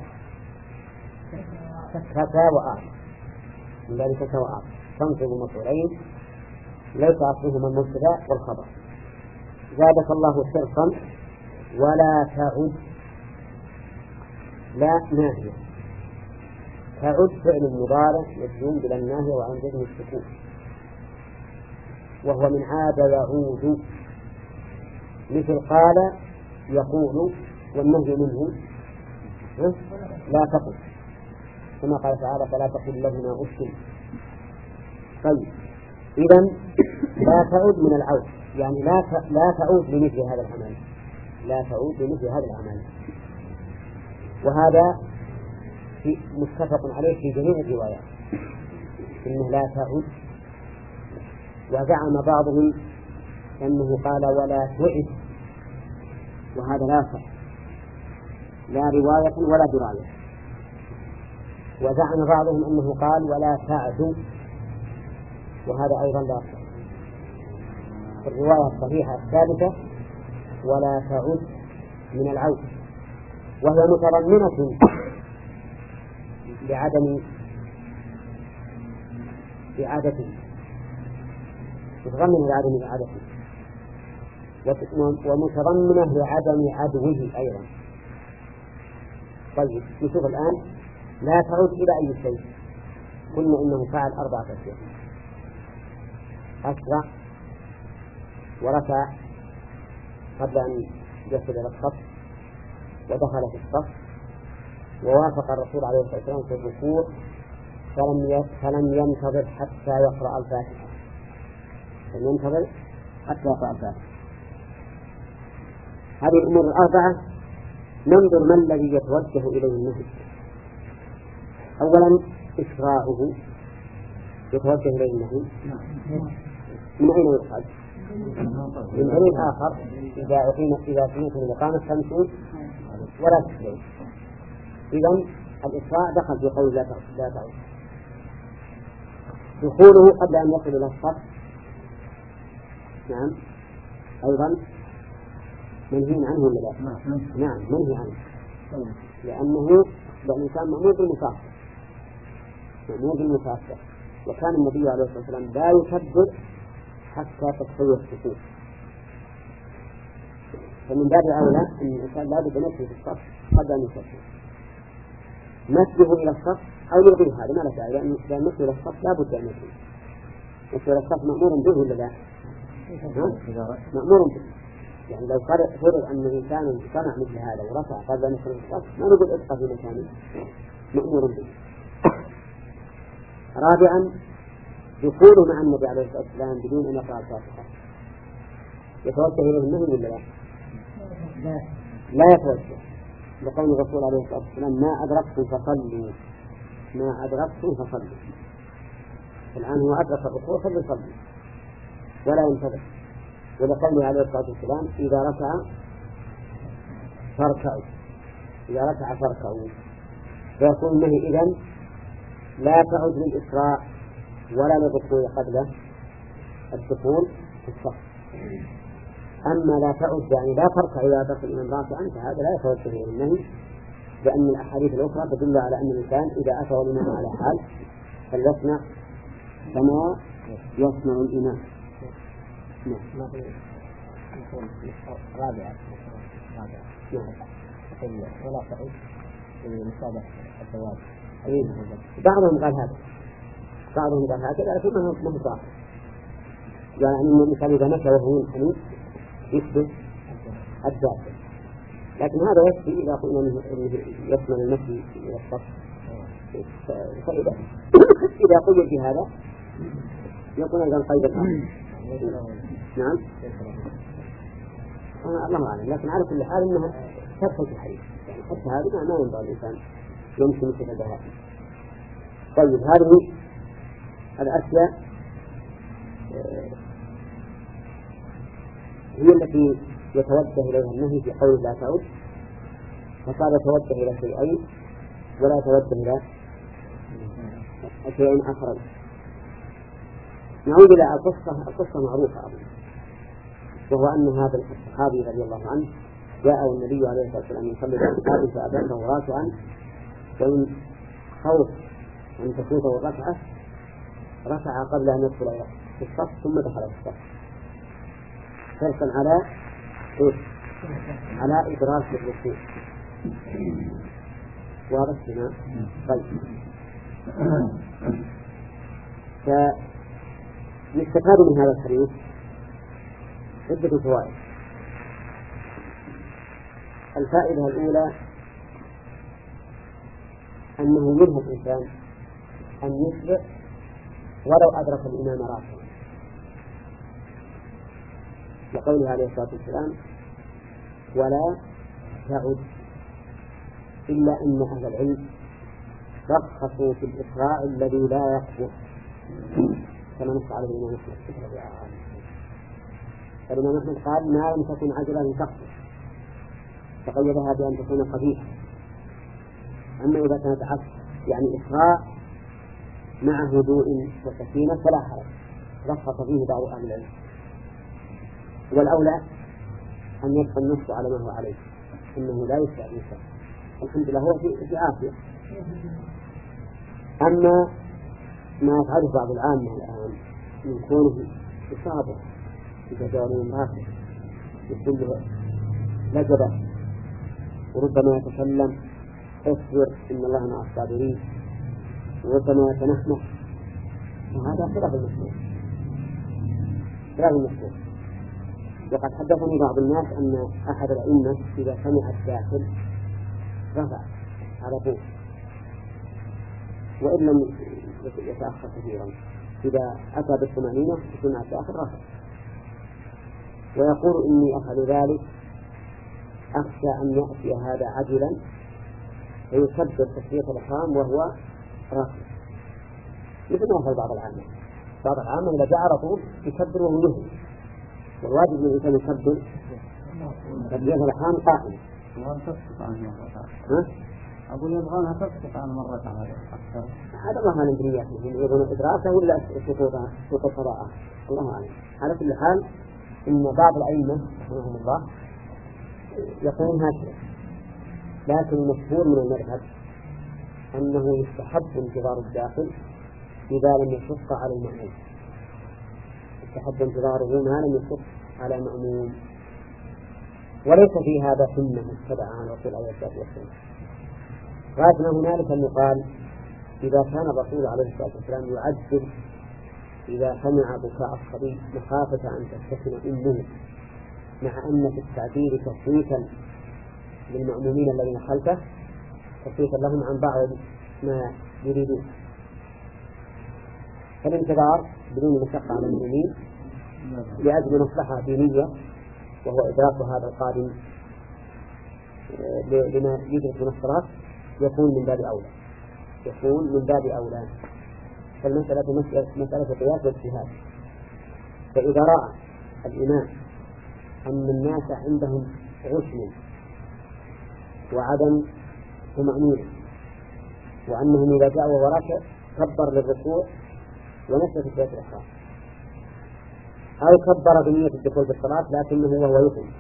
كفى وآخر، من باب كفى وآخر تنصب مفعولين ليس أصلهما من مبتدأ والخبر. زادك الله حرصا ولا تعد، لا ناهية، تعد فعل مضارع يجزم بلا الناهية وعن جزم السكون، وهو من عاد يعود، مثل قال يقول والنهي منه لا تقل، كما قال تعالى فلا تقل لهما أف. طيب إذن لا تعود من العود، يعني لا لا تعود لمثل هذا العمل، لا تعود لمثل هذا العمل. وهذا في متفق عليه في جميع الروايات إنه لا تعود. وزعم بعضهم أنه قال ولا تعد، وهذا لا صح، لا رواية ولا دراية. وزعم بعضهم أنه قال ولا تعد، وهذا أيضا لا صح. الرواية الصحيحة الثابتة ولا تعد من العود، وهي متضمنة لعدم إعادته، متضمنة لعدم إعادته ومتضمنة لعدم عدوه أيضا. طيب نشوف الآن لا تعود إلى أي شيء. قلنا إنه فعل أربعة أشياء: أسرع ورفع قبل أن يصل إلى الصف، ودخل في الصف، ووافق الرسول عليه الصلاة والسلام في الركوع فلم فلم ينتظر حتى يقرأ الفاتحة، فلم ينتظر حتى يقرأ الفاتحة. هذه الأمور الأربعة ننظر ما الذي يتوجه إليه النهي. أولا إسراعه يتوجه إليه النهي من أين يؤخذ؟ من دليل آخر إذا أقيمت إذا أقيمت الإقامة فامشوا ولا تسرعوا. إذن الإسراع دخل في قول لا تعود. دخوله قبل أن يصل إلى الصف نعم أيضا منهي عنه ولا لا؟ نعم منهي عنه، لأنه الإنسان مأمور بالمصافحة، مأمور بالمصافحة. وكان النبي عليه الصلاة والسلام لا يكبر حتى تستوي الصفوف، فمن باب أولى أن الإنسان لا بد أن يمشي في الصف قبل أن يصلي. مسجه إلى الصف أو يلغي هذا ما لا داعي، لأن المسجد إلى الصف لا بد أن يمشي. المسجد إلى الصف مأمور به ولا لا؟ مأمور به. يعني لو فرض أن الإنسان صنع مثل هذا ورفع قبل أن يصلي الصف ما نقول ابقى في مكانه، مأمور به. رابعا دخوله مع النبي عليه الصلاة والسلام بدون أن يقرأ الفاتحة يتوجه إليه النهي ولا لا؟ لا يتوجه، لقول الرسول عليه الصلاة والسلام ما أدركتم فصلوا، ما أدركتم فصلوا. الآن هو أدرك الركوع فليصلي ولا ينتظر، ولقوله عليه الصلاة والسلام إذا ركع فاركعوا، إذا ركع فاركعوا. فيكون النهي إذن لا تعد للإسراء ولا للركوع قبل الدخول في الصف. أما لا تعد يعني لا تركع إذا دخل الإمام راكعا فهذا لا يتوجه إليه النهي، لأن الأحاديث الأخرى تدل على أن الإنسان إذا أتى الإمام على حال فليصنع كما يصنع الإمام. ما في يكون رابعة رابعة يقول ولا تعيد لمصابة الزواج. بعضهم قال هذا بعضهم قال هكذا لكن ما هو صح، يعني مثال إذا مشى وهو حنيف يشبه الداخل، لكن هذا يكفي إذا قلنا أنه يشمل المشي إلى الصف. فإذا إذا قيل بهذا يكون أيضا قيد الأمر. نعم الله أعلم، لكن على كل حال إنها تدخل في الحديث، يعني حتى هذه ما ينبغي الإنسان يمشي مثل الدواب. طيب هذه الأشياء هي التي يتوجه إليها النهي في قول لا تعود، فقال يتوجه إلى شيئين ولا يتوجه إلى شيء آخر. نعود إلى القصة. القصة معروفة أظن، وهو أن هذا الصحابي رضي الله عنه جاءه النبي عليه الصلاة والسلام يصلي بالصحابي فأبانه راكعا، ومن خوف أن تفوته الركعة ركع قبل أن يدخل في الصف ثم دخل في الصف حرصا على على إدراك الركوع. واضح هنا؟ طيب فيستفاد من هذا الحديث عدة فوائد. الفائدة الأولى أنه منه الإنسان أن يسبق ولو أدرك الإمام راكعا، لقوله عليه الصلاة والسلام ولا تعد، إلا أن أهل العلم رخصوا في الإسراء الذي لا يقبض كما نص عليه الإمام أحمد. فالإمام أحمد قال ما لم تكن عجلة تقبض، فقيدها بأن تكون خفيفة. أما إذا كانت عكس يعني إسراء مع هدوء وسكينة فلا حرج، رخص فيه بعض أهل العلم. والأولى أن يبقى النص على ما هو عليه، إنه لا يسرع الإنسان، الحمد لله هو في عافية. أما ما يفعله بعض العامة الآن من كونه إصابة بتجارب راكب يكون له لجبة وربما يتكلم اصبر إن الله مع الصابرين، وربما يتنحنح، وهذا خلاف المسلوب خلاف المسلوب. وقد حدثني بعض الناس أن أحد الأئمة إذا سمع الداخل رفع على طول وإن لم يتأخر كثيرا، إذا أتى بالطمأنينة سمع الداخل رفع، ويقول إني أفعل ذلك أخشى أن يأتي هذا عجلا فيكبر تكبيرة الإحرام وهو راكب، مثل ما يفعل بعض العامة. بعض العامة إذا جاء على طول يكبر وهو يهدي، والواجب أن الإنسان يكبر تكبيرة الإحرام قائما. أقول يبغونها تسقط عن مرة هذا أكثر. هذا الله أعلم بنياتهم، يبغون إدراكه ولا سقوطها سقوط قضاءه، الله أعلم. على كل حال إن بعض الأئمة رحمهم الله يقولون هكذا، لكن المشهور من المذهب أنه يستحب انتظار الداخل إذا لم يشق على المأموم، يستحب انتظاره ما لم يشق على المأموم، وليس في هذا سنة متبعة عن الرسول عليه الصلاة والسلام. غاية هنالك أن يقال إذا كان الرسول عليه الصلاة والسلام يعجل إذا سمع بكاء الصبي مخافة أن تستثنى أمه، مع أن في التعبير تخفيفا للمأمومين الذين خلفه، تخفيفا لهم عن بعض ما يريدون، فالانتظار بدون مشقة على المؤمنين لأجل مصلحة دينية وهو إدراك هذا القادم لما يدرك من الصلاة يكون من باب أولى، يكون من باب أولى. فالمسألة مسألة قياس واجتهاد. فإذا رأى الإمام أن الناس عندهم غشم وعدم طمأنينة، وأنهم إذا جاءوا وهو راكع كبر للركوع ونسى في صلاة الإحرام، أو كبر بنية الدخول بالصلاة لكنه وهو يقيم،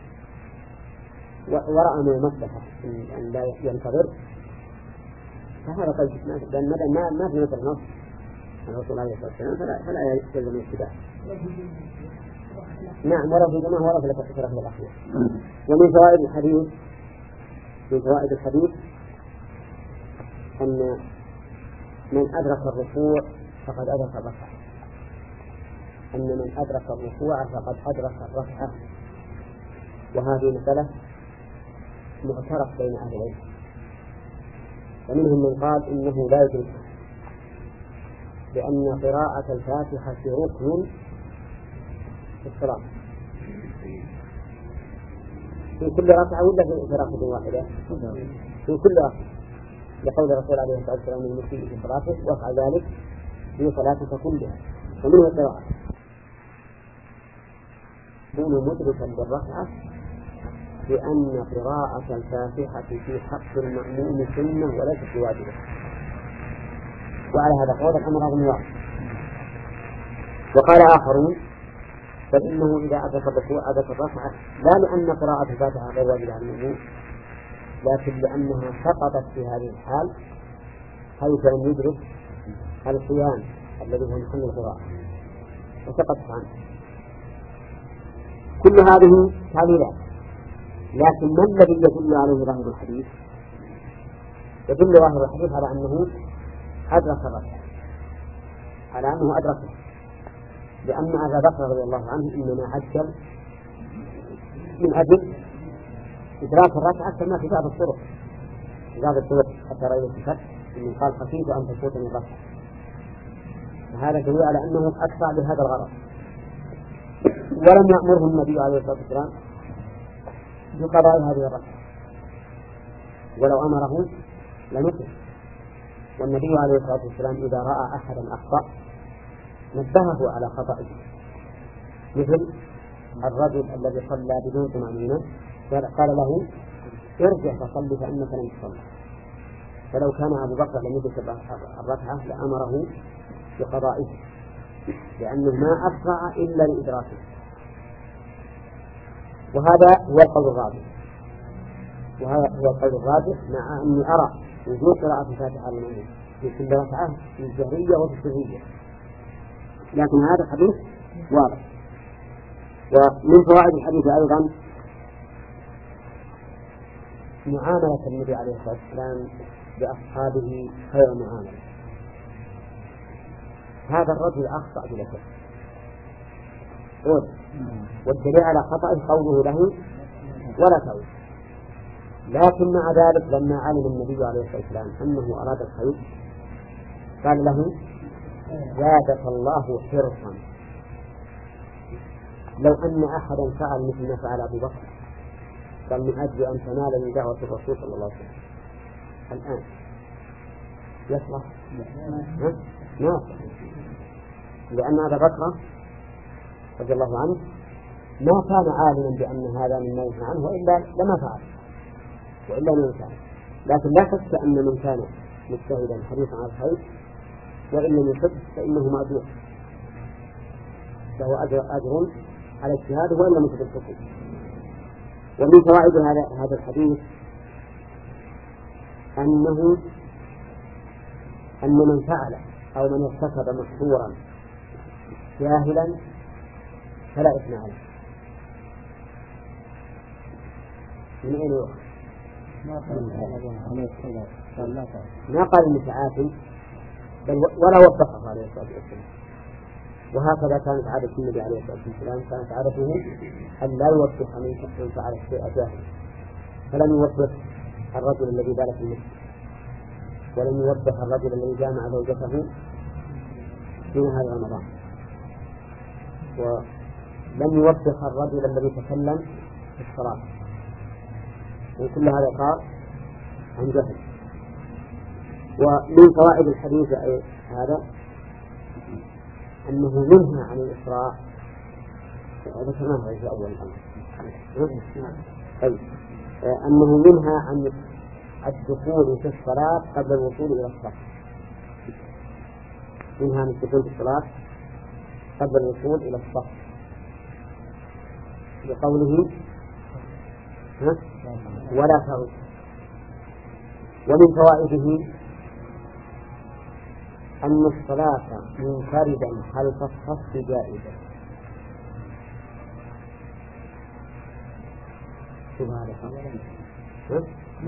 ورأى أنه مصلحة أن لا ينتظر، فهذا قد لأن ما ما في مثل نص الرسول عليه الصلاة والسلام فلا فلا يلزم الاتباع. نعم ولا في جماعة ولا في التشهد الأخير. ومن فوائد الحديث من فوائد الحديث أن من أدرك الركوع فقد أدرك الركعة، أن من أدرك الركوع فقد أدرك الركعة، وهذه مسألة معترف بين أهل العلم، ومنهم من قال إنه لا يدرك، لأن قراءة الفاتحة ركن في الصلاة في كل ركعة ولا في ركعة واحدة؟ في كل ركعة، لقول الرسول عليه الصلاة والسلام المسيء في صلاته وافعل ذلك في صلاتك كلها، ومنه القراءة يكون مدركا بالركعة لأن قراءة الفاتحة في حق المأموم سنة وليست بواجبة. وعلى هذا قول الأمر أظن واحد. وقال آخرون بل إنه إذا أدرك الركوع أدرك الركعة لا لأن قراءة الفاتحة غير واجبة على المأموم، لكن لأنها سقطت في هذه الحال حيث لم يدرك القيام الذي هو محل القراءة وسقطت عنه. كل هذه تعليلات، لكن ما الذي يدل عليه ظاهر الحديث؟ يدل ظاهر الحديث على أنه أدرك الركعة، على أنه أدركه، لأن أبا بكر رضي الله عنه إنما عجل من أجل إدراك الركعة كما في بعض الطرق في بعض الطرق حتى رأيت الفتح إن قال خشيت أن تفوتني الركعة، وهذا دليل على أنه أدفع بهذا الغرض. ولم يأمره النبي عليه الصلاة والسلام بقضاء هذه الركعة، ولو أمره لنكر. والنبي عليه الصلاة والسلام إذا رأى أحدا أخطأ نبهه على خطئه، مثل الرجل الذي صلى بدون طمأنينة قال له ارجع فصلي فإنك لم تصلي. فلو كان أبو بكر لم يدرك الركعة لأمره بقضائه، لأنه ما أسرع إلا لإدراكه. وهذا هو القول الرابع، وهذا هو القول الراجح، مع أني أرى وجود قراءة الفاتحة على المأموم في كل ركعة في الجهرية وفي السرية، لكن هذا الحديث واضح. ومن فوائد الحديث أيضا معاملة النبي عليه الصلاة والسلام بأصحابه خير معاملة. هذا الرجل أخطأ بلا شك، والدليل على خطأه قوله له ولا تؤذ، لكن مع ذلك لما علم النبي عليه الصلاة والسلام أنه أراد الخير قال له زادك الله حرصا. لو أن أحدا فعل مثل ما فعل أبو بكر قال من أجل أن تنال من دعوة الرسول صلى الله عليه وسلم الآن يصلح؟ ما لأن أبا بكر رضي الله عنه ما كان عالما بأن هذا مما ينهى عنه وإلا لما فعل وإلا من فعل. لكن لا شك أن من كان مجتهدا حريصا على الخير وإن لم يحب فإنه مأجور، فهو أجر, أجر على اجتهاده وإن لم يحب الحكم. ومن فوائد هذا هذا الحديث أنه أن من فعل أو من ارتكب محظورا جاهلا فلا إثم عليه. من أين يؤخذ؟ ما قال المتعافي بل ولا وفقه عليه الصلاة والسلام. وهكذا كانت عادة النبي عليه الصلاة والسلام، كانت عادته أن لا يوفق من فعل الشيء جاهلا، فلم يوفق الرجل الذي بال في المسجد، ولم يوفق الرجل الذي جامع زوجته في نهار رمضان، ولم يوفق الرجل الذي تكلم في الصلاة، وكل هذا قال عن جهل. ومن فوائد الحديث هذا أنه منهى عن الإسراء، ذكرناه في أول الأمر، أنه منهى عن الدخول في الصلاة قبل الوصول إلى الصف، منهى عن الدخول في الصلاة قبل الوصول إلى الصف بقوله ولا تعود. ومن فوائده أن الصلاة منفردا خلف الصف جائزة، الشبهة هذا؟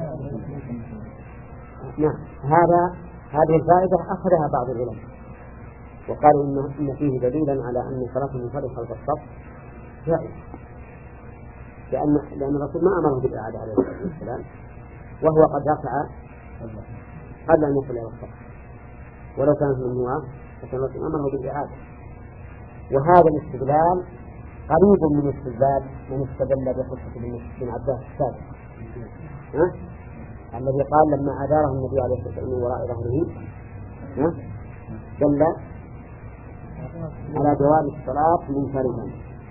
نعم، هذا هذه الفائدة أخذها بعض العلماء وقالوا إن إن فيه دليلا على أن صلاة المنفرد خلف الصف جائز، لأن لأن الرسول ما أمره بالإعادة عليه الصلاة والسلام وهو قد ركع قبل أن يصل إلى الصف، ولو كانت ممنوعة فكان الرسول أمره بالإعادة. وهذا الاستدلال قريب من استدلال من استدل بقصة بن عباس السابق الذي قال لما أداره النبي عليه الصلاة والسلام من وراء ظهره دل على جواز الصلاة منفردا.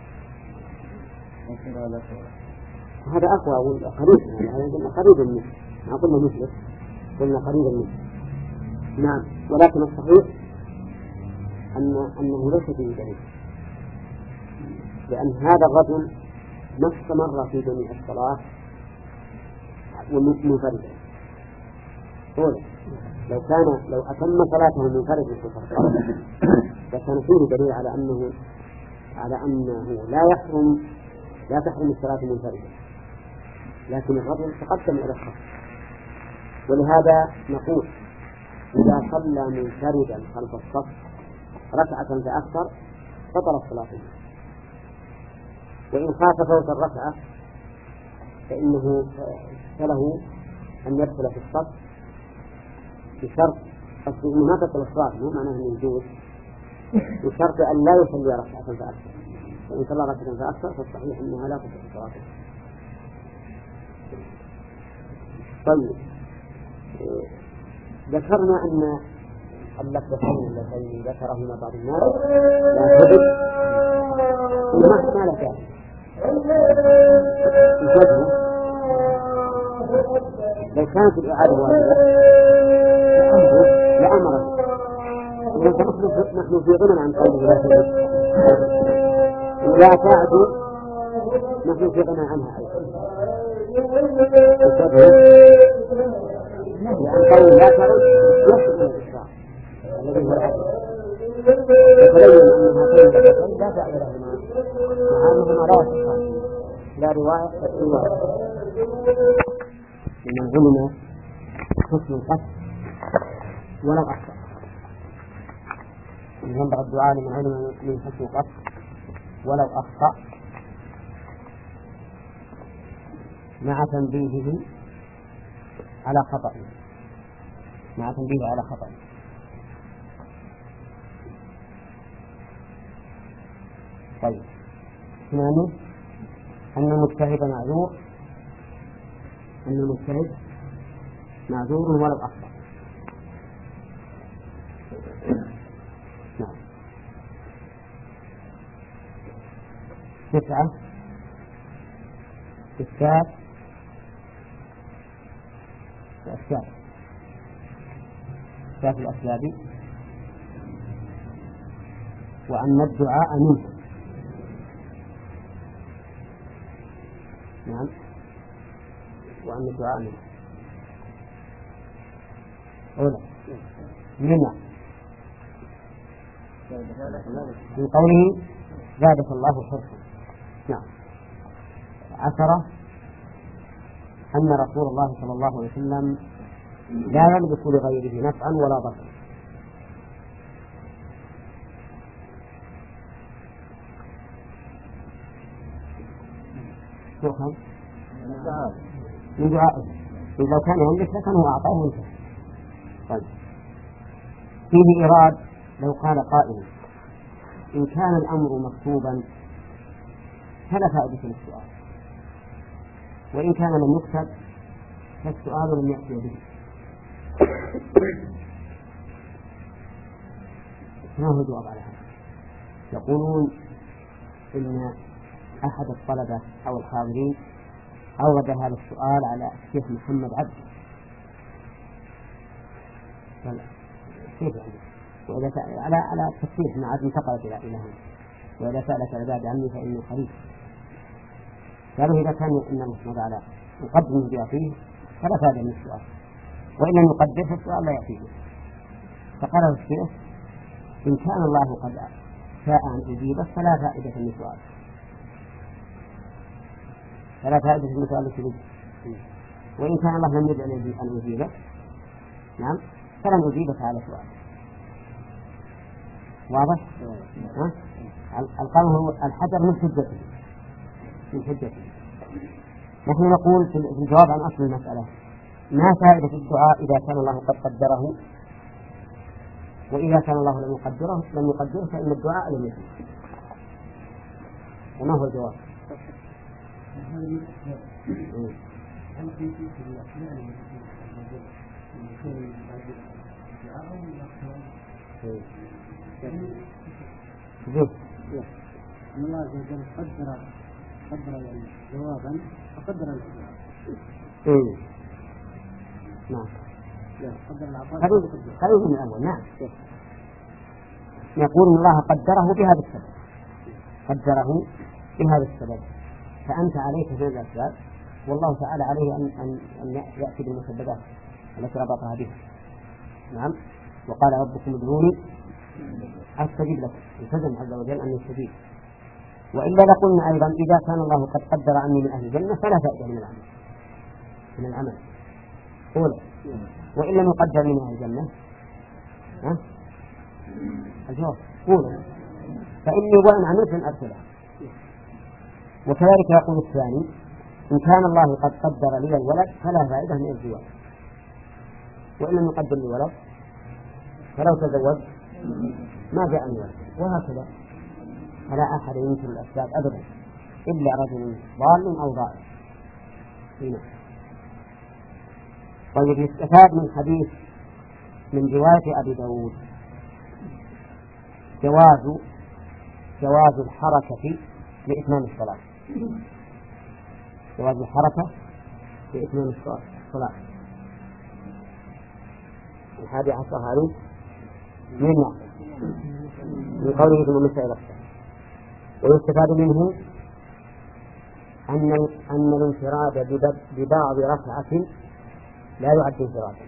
هذا أقوى قريب، هذا قريب منه، ما قلنا مثله، قلنا قريبا منه. نعم، ولكن الصحيح أن أنه ليس فيه دليل، لأن هذا الرجل ما استمر في جميع الصلاة منفردا. لو كان لو أتم صلاته منفردا في الصلاة لكان فيه دليل على أنه على أنه لا يحرم لا تحرم الصلاة منفردا، لكن الرجل تقدم إلى الصف. ولهذا نقول إذا صلى منفردا خلف الصف ركعة فأكثر بطلت صلاته، وإن خاف فوت الركعة فإنه فله أن يدخل في الصف بشرط أنه ما تدخل الصلاة، مو معناه أنه يجوز، بشرط أن لا يصلي ركعة فأكثر، فإن صلى ركعة فأكثر فالصحيح أنها لا تصح صلاته. طيب، ذكرنا أن اللفظتين اللتين ذكرهما بعض الناس لا تبد وما ما لا تعلم لو كانت الإعادة واجبة لأمره، نحن في غنى عن قوله لا تبد ولا تعد، نحن في غنى عنها أيضا، لأن قوله لا تعد يحصل الإشراع الذي هو العدل، فتبين أن هاتين اللفتين لا داعي لهما مع أنهما لا يصحان لا رواية رواية. لمن علم حسن القصد ولو أخطأ، ينبغي الدعاء لمن علم من حسن القصد ولو أخطأ مع تنبيهه على خطأ مع تنبيهه على خطأ. طيب، ثاني أن المجتهد معذور أن المجتهد معذور ولو أخطأ. نعم. تسعة إثبات الأسباب إثبات الأسباب وأن الدعاء منه. نعم، وأن الدعاء منه. أولا منع من قوله زادك الله حرصا. نعم. عشرة أن رسول الله صلى الله عليه وسلم لا يلبس لغيره نفعا ولا ضرا. شكرا من دعائه، إذا كان يملك لكن هو أعطاه منه. طيب، فيه إراد لو قال قائل إن كان الأمر مكتوبا فلا فائدة للسؤال، وإن كان لم يكتب فالسؤال لم يأتي به. ما هو الجواب على هذا؟ يقولون إن أحد الطلبة أو الحاضرين أورد هذا السؤال على الشيخ محمد عبد. كيف يعني؟ وإذا سأل على على التفسير ما عاد انتقلت إلى إلى هنا، وإذا سألت العباد عني فإنه قريب. قالوا إذا كان إن الله سبحانه وتعالى يقدم الجواب فيه فلا فائدة من السؤال، وإن لم يقدر فالسؤال لا يأتي به. فقال الشيخ إن كان الله قد شاء أن يجيبه فلا فائدة من السؤال. فلا فائدة في المسألة به، وإن كان الله لم يجعل أن يجيبه نعم فلن يجيبك على سؤال. واضح؟ القلم هو الحجر من حجته من حجته. نحن نقول في الجواب عن أصل المسألة: ما فائدة الدعاء إذا كان الله قد قدره، وإذا كان الله لم يقدره لم يقدره فإن الدعاء لم يكن. وما هو الجواب؟ الله عز وجل قدر قدر جوابا فقدر الجواب. إيه نعم. قدر العطاء. خليه من الأول. نعم. يقول إن الله قدره بهذا السبب، قدره بهذا السبب، فأنت عليك من الأسباب، والله تعالى عليه أن أن أن يأتي بالمسببات التي ربطها بها. نعم. وقال ربكم ادعوني أستجب لكم، التزم عز وجل أن يستجيب. وإلا لقلنا أيضا إذا كان الله قد قدر أني من أهل الجنة فلا فائدة من العمل من العمل أولا، وإن لم يقدر من أهل الجنة ها الجواب أولا فإني وإن عملت لن أدخلها. وكذلك يقول الثاني: إن كان الله قد قدر لي الولد فلا فائدة من الزواج، وإن لم يقدر لي ولد فلو تزوج ما جاءني ولد. وهكذا فلا أحد ينكر الأسباب أبدا إلا رجل ضال أو ضائع. هنا طيب يستفاد من حديث من رواية أبي داود جواز جواز الحركة لإتمام الصلاة، جواز الحركة لإتمام الصلاة. الحادي عشر هذه من من قوله ثم مسائل الصلاة. ويستفاد منه أن أن الانفراد ببعض ركعة لا يعد انفرادا.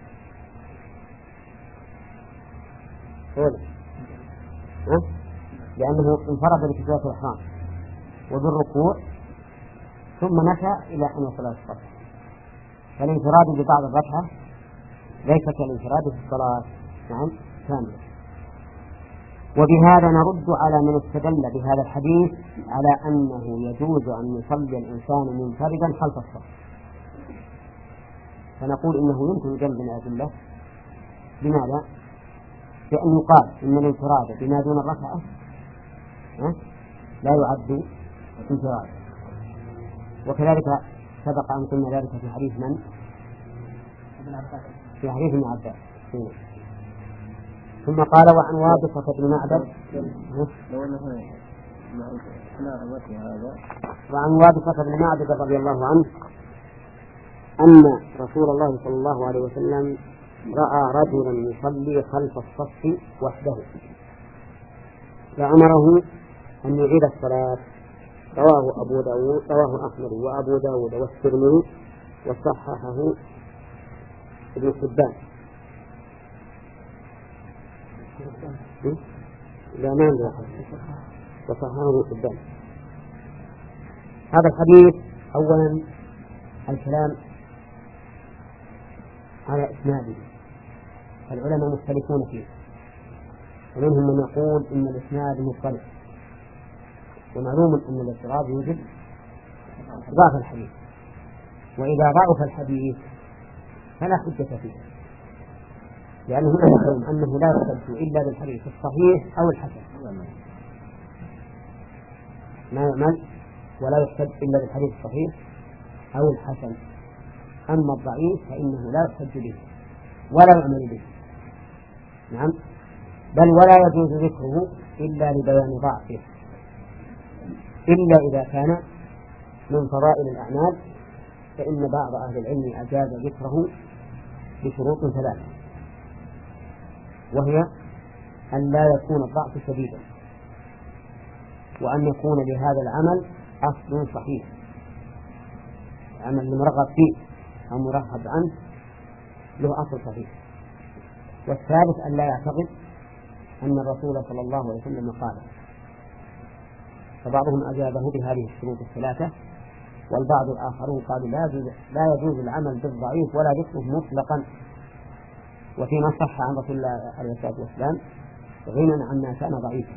لأنه انفرد بتكبيرة الإحرام وبالركوع ثم مشى إلى أن وصل الصلاة، فالانفراد ببعض الركعة ليس كالانفراد في الصلاة نعم كاملة. وبهذا نرد على من استدل بهذا الحديث على أنه يجوز أن يصلي الإنسان منفردا خلف الصف، فنقول إنه يمكن جنب الأدلة. بماذا؟ بأن يقال إن الانفراد بما دون الركعة لا يعد انفراد. وكذلك سبق أن قلنا ذلك في حديث من؟ في حديث ابن عباس. ثم قال: وعن وابصة بن معبد وعن وابصة بن معبد رضي الله عنه أن رسول الله صلى الله عليه وسلم رأى رجلا يصلي خلف الصف وحده فأمره أن يعيد الصلاة. رواه أبو داود رواه أحمد وأبو داود والترمذي وصححه ابن حبان. لا ما عنده وصححه ابن حبان. هذا الحديث أولا الكلام على إسناده، العلماء مختلفون فيه، ومنهم من يقول إن الإسناد مختلف، ومعلوم أن الاضطراب يوجد ضعف الحديث، وإذا ضعف الحديث فلا حجة فيه، لأنه يعلم أنه لا يحتج إلا بالحديث الصحيح أو الحسن، ما يعمل ولا يحتج إلا بالحديث الصحيح أو الحسن. أما الضعيف فإنه لا يحتج به ولا يعمل به. نعم. بل ولا يجوز ذكره إلا لبيان ضعفه، إلا إذا كان من فضائل الأعمال، فإن بعض أهل العلم أجاز ذكره بشروط ثلاثة، وهي أن لا يكون الضعف شديدا، وأن يكون لهذا العمل أصل صحيح، عمل مرغب فيه أو مرهب عنه له أصل صحيح. والثالث أن لا يعتقد أن الرسول صلى الله عليه وسلم قال. فبعضهم أجابه بهذه الشروط الثلاثة والبعض الآخرون قالوا لا يجوز, لا يجوز العمل بالضعيف ولا ذكره مطلقا، وفيما صح عن رسول الله عليه الصلاة والسلام غنى عما كان ضعيفا.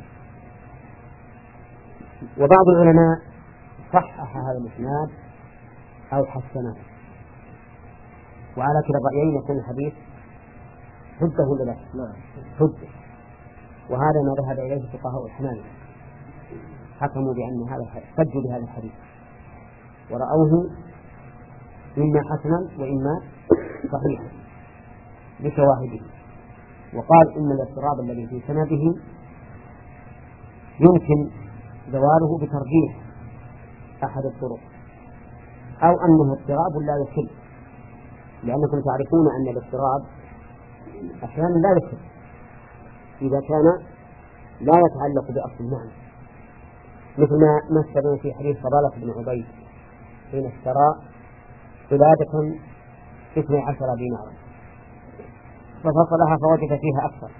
وبعض العلماء صحح هذا الإسناد أو حسنه، وعلى كلا الرأيين يكون الحديث حجة ولا لا؟ حجة. وهذا ما ذهب إليه فقهاء الحنابلة، حكموا بأن هذا حجوا بهذا الحديث ورأوه إما حسنا وإما صحيحا بشواهده، وقال إن الاضطراب الذي في سنده يمكن زواله بترجيح أحد الطرق، أو أنه اضطراب لا يحل، لأنكم تعرفون أن الاضطراب أحيانا لا يحل إذا كان لا يتعلق بأصل المعنى، مثل ما مثل في حديث فضالة بن عبيد حين اشترى قلادة اثني عشر دينارا ففصلها فوجد فيها أكثر،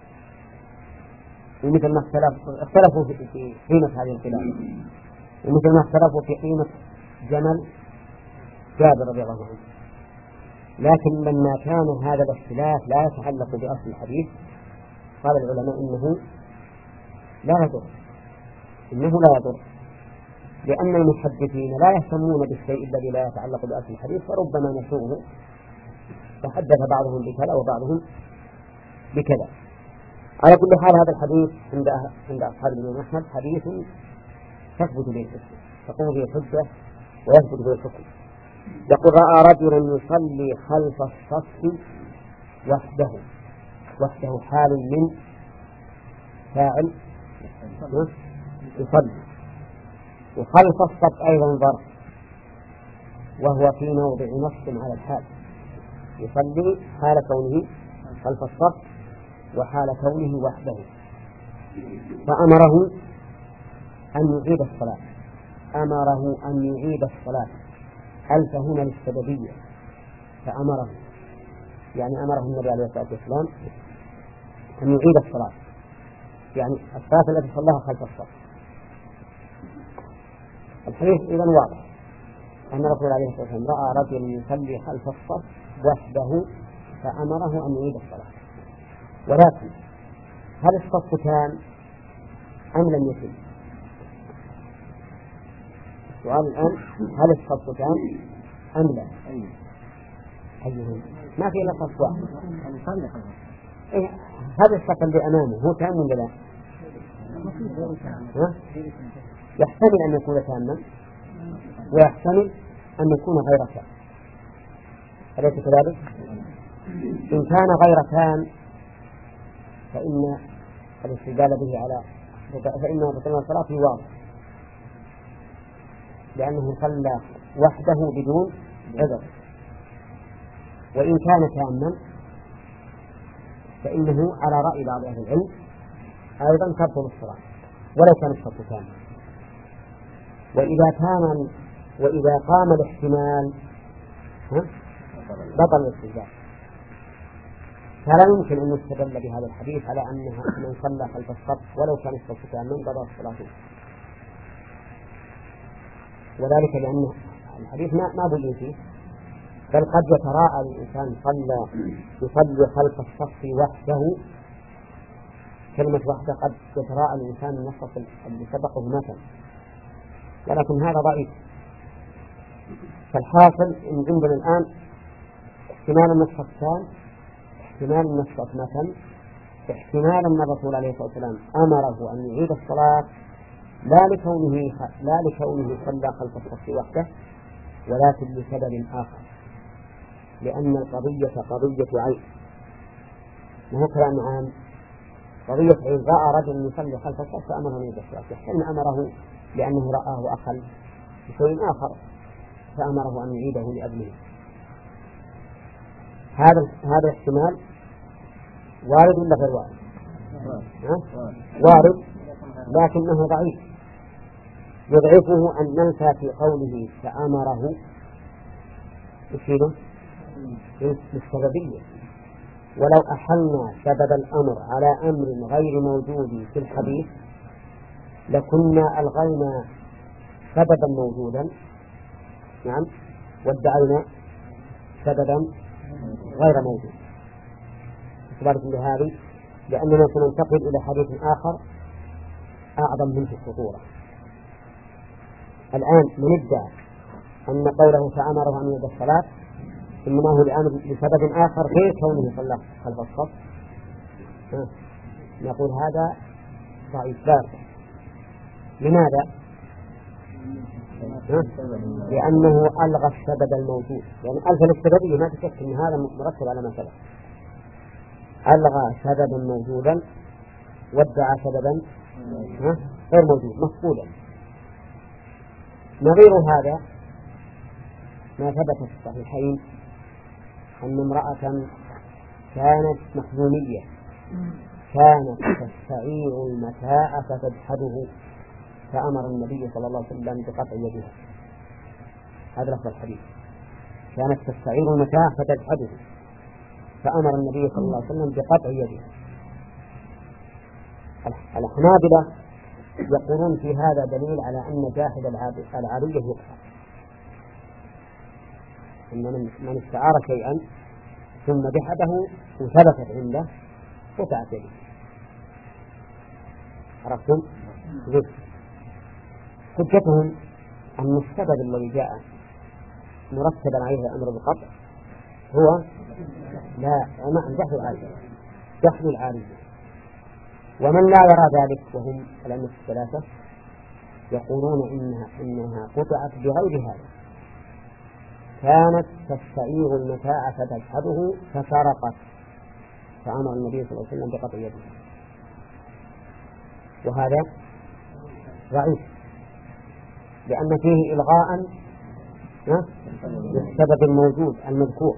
ومثل ما اختلفوا في قيمة هذه القلادة، ومثل ما اختلفوا في قيمة جمل جابر رضي الله عنه. لكن لما كان هذا الاختلاف لا يتعلق بأصل الحديث قال العلماء إنه لا يضر، إنه لا يضر، لأن المحدثين لا يهتمون بالشيء الذي لا يتعلق بأصل الحديث، فربما نسوه تحدث بعضهم بكذا وبعضهم بكذا. على كل حال هذا الحديث عند عند أصحاب الإمام أحمد حديث تثبت به الحجة، تقوم به الحجة ويثبت به الحكم. يقول رأى رجلا يصلي خلف الصف وحده، وحده حال من فاعل يصلي، وخلف الصف أيضا ظرف، وهو في موضع نص على الحال، يصلي حال كونه خلف الصف وحال كونه وحده، فأمره أن يعيد الصلاة، أمره أن يعيد الصلاة، ألف هنا للسببية، فأمره يعني أمره النبي عليه الصلاة والسلام أن يعيد الصلاة، يعني الصلاة التي صلاها خلف الصف. الحديث إذن واضح أن الرسول عليه الصلاة والسلام رأى رجلا يصلي خلف الصف وحده فأمره أن يعيد الصلاة، ولكن هل الصف تام أم لم يتم؟ السؤال الآن هل الصف تام أم لا؟ أيهم؟ ما في إلا صف واحد. إيه هذا الصف اللي أمامه هو تام ولا لا؟ يحتمل أن يكون تاما ويحتمل أن يكون غير تام، أليس كذلك؟ إن كان غير تام فإن الاستدلال به على فإنه بطلان الصلاة واضح، لأنه صلى وحده بدون عذر. وإن كان تاما فإنه على رأي بعض أهل العلم أيضا تبطل الصلاة ولو كان الصف تاما. وإذا كان وإذا قام الاحتمال بطل الاستدلال، فلا يمكن أن يستدل بهذا الحديث على أنه من صلى خلف الصف ولو كان الصف تاما بطل الصلاة، وذلك لأن الحديث ما ما بين فيه، بل قد يتراءى الإنسان صلى يصلي خلف الصف وحده، كلمة وحده قد يتراءى الإنسان النص اللي سبقه مثلا، ولكن هذا ضعيف. فالحاصل إن عندنا الآن احتمال النص الثاني، احتمال النص مثلا، احتمال أن الرسول عليه الصلاة والسلام أمره أن يعيد الصلاة لا لكونه لا لكونه صلى خلف الصف وحده، ولكن لسبب آخر، لأن القضية قضية عين، ما هو كلام عام، قضية عين. رأى رجل يصلي خلف الصف فأمره أن يعيد الصلاة، يحتمل أمره لأنه رآه أخل بشيء آخر فأمره أن يعيده لأجله. هذا هذا الاحتمال وارد ولا غير وارد؟ وارد، لكنه ضعيف، يضعفه أن ننسى في قوله فأمره يفيده بالسببية. ولو أحلنا سبب الأمر على أمر غير موجود في الحديث لكنا ألغينا سببا موجودا نعم وادعينا سببا غير موجود. اعتبارك بهذه لأننا سننتقل إلى حديث آخر أعظم منه خطورة. الآن من ادعى أن قوله فأمره أن يؤدي الصلاة إنما هو الأمر لسبب آخر غير كونه صلى خلف الصف، نقول هذا ضعيف بارد. لماذا؟ لأنه ألغى السبب الموجود، يعني ألغى السببية ما تشك أن هذا مرتب على ما سبق. ألغى سببا موجودا وادعى سببا غير موجود مفقودا. نظير هذا ما ثبت في الصحيحين أن امرأة كانت مخزومية كانت تستعير المتاع فتجحده فأمر النبي صلى الله عليه وسلم بقطع يدها. هذا لفظ الحديث، كانت تستعير المتاع فتجحده فأمر النبي صلى الله عليه وسلم بقطع يدها. الحنابلة يقولون في هذا دليل على أن جاحد العارية يقطع، إن من استعار شيئا ثم جحده وثبتت عنده قطعت يده. عرفتم؟ حجتهم أن السبب الذي جاء مرتبا عليه الأمر بالقطع هو لا ومع جحد العارية جحد العارية. ومن لا يرى ذلك وهم الأئمة الثلاثة يقولون إنها, إنها قطعت بغير هذا، كانت تستعير المتاع فتجحده فسرقت فأمر النبي صلى الله عليه وسلم بقطع يده. وهذا ضعيف لأن فيه إلغاء للسبب الموجود المذكور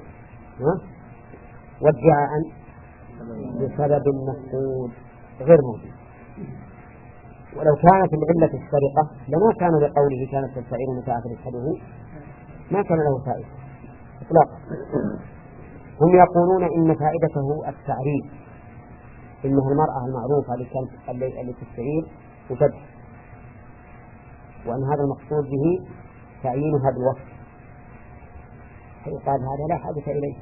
وادعاء لسبب مفقود غير موجود. ولو كانت العلة السرقة لما كان لقوله كانت تستعير متاع فتجحده ما كان له فائدة إطلاقا. هم يقولون إن فائدته التعريف، إنها المرأة المعروفة التي تستعير وتجحد، وأن هذا المقصود به تعيينها بالوصف، فيقال هذا لا حاجة إليه،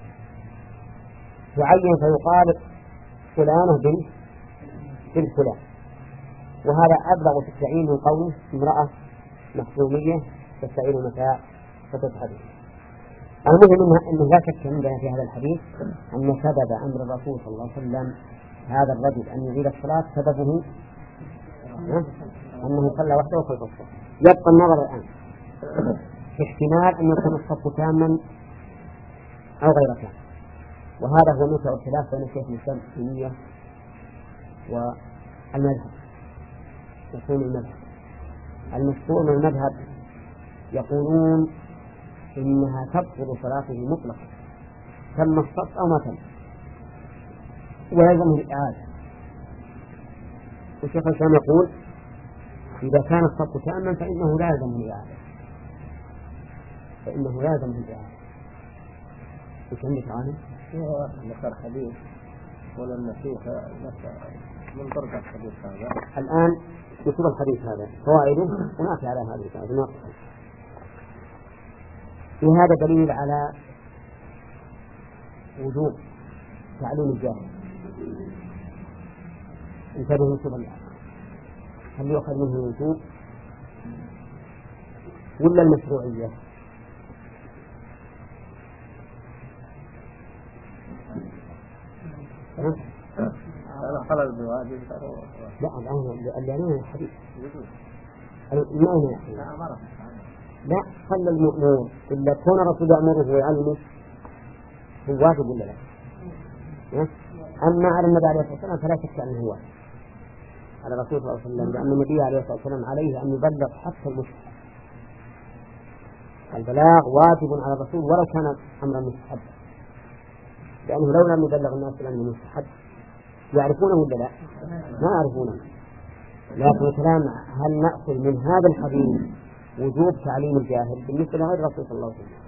تعين فيقال فلانة بنت بنت فلان، وهذا أبلغ في التعيين من قوله امرأة مخزومية تستعير متاع فتجحده. المهم أنه لا شك عندنا في هذا الحديث أن سبب أمر الرسول صلى الله عليه وسلم هذا الرجل أن يزيل الصلاة سببه أنه صلى وحده خلف الصف. يبقى النظر الآن في احتمال أن يكون الصف تاما أو غير تام، وهذا هو موضع الخلاف بين شيخ الإسلام التيمية والمذهب. يقول المذهب المشهور من المذهب يقولون إنها تبطل صلاته مطلقا تم الصف أو ما تم ويلزمه الإعادة. والشيخ الإسلام يقول إذا كان الصف تاما فإنه لا يلزمه الإعادة فإنه لا يلزمه الإعادة. وش عندك عنه؟ ذكر حديث ولا النسيخ من طرق الحديث هذا. الآن يشوف الحديث هذا فوائده ونأتي على هذه الفائدة. في هذا دليل على وجوب تعليم الجاهل. انتبهوا سبحان الله، هل يؤخذ منه الوجوب ولا المشروعية؟ أنا خلل بواجب لا الآن اللي الحديث المؤمن لا خلى المأمور إلا كون الرسول يأمره ويعلمه هو واجب ولا لا؟ أما على النبي عليه الصلاة والسلام فلا شك أنه هو على الرسول صلى الله عليه وسلم، لأن النبي عليه الصلاة والسلام عليه أن يبلغ حتى المستحب. البلاغ واجب على الرسول ولو كان أمرا مستحب، لأنه لو لم يبلغ الناس الأمر المستحب يعرفونه ولا لا؟ ما يعرفونه. لكن الكلام هل نأخذ من هذا الحديث وجوب تعليم الجاهل بالنسبة لغير الرسول صلى الله عليه وسلم؟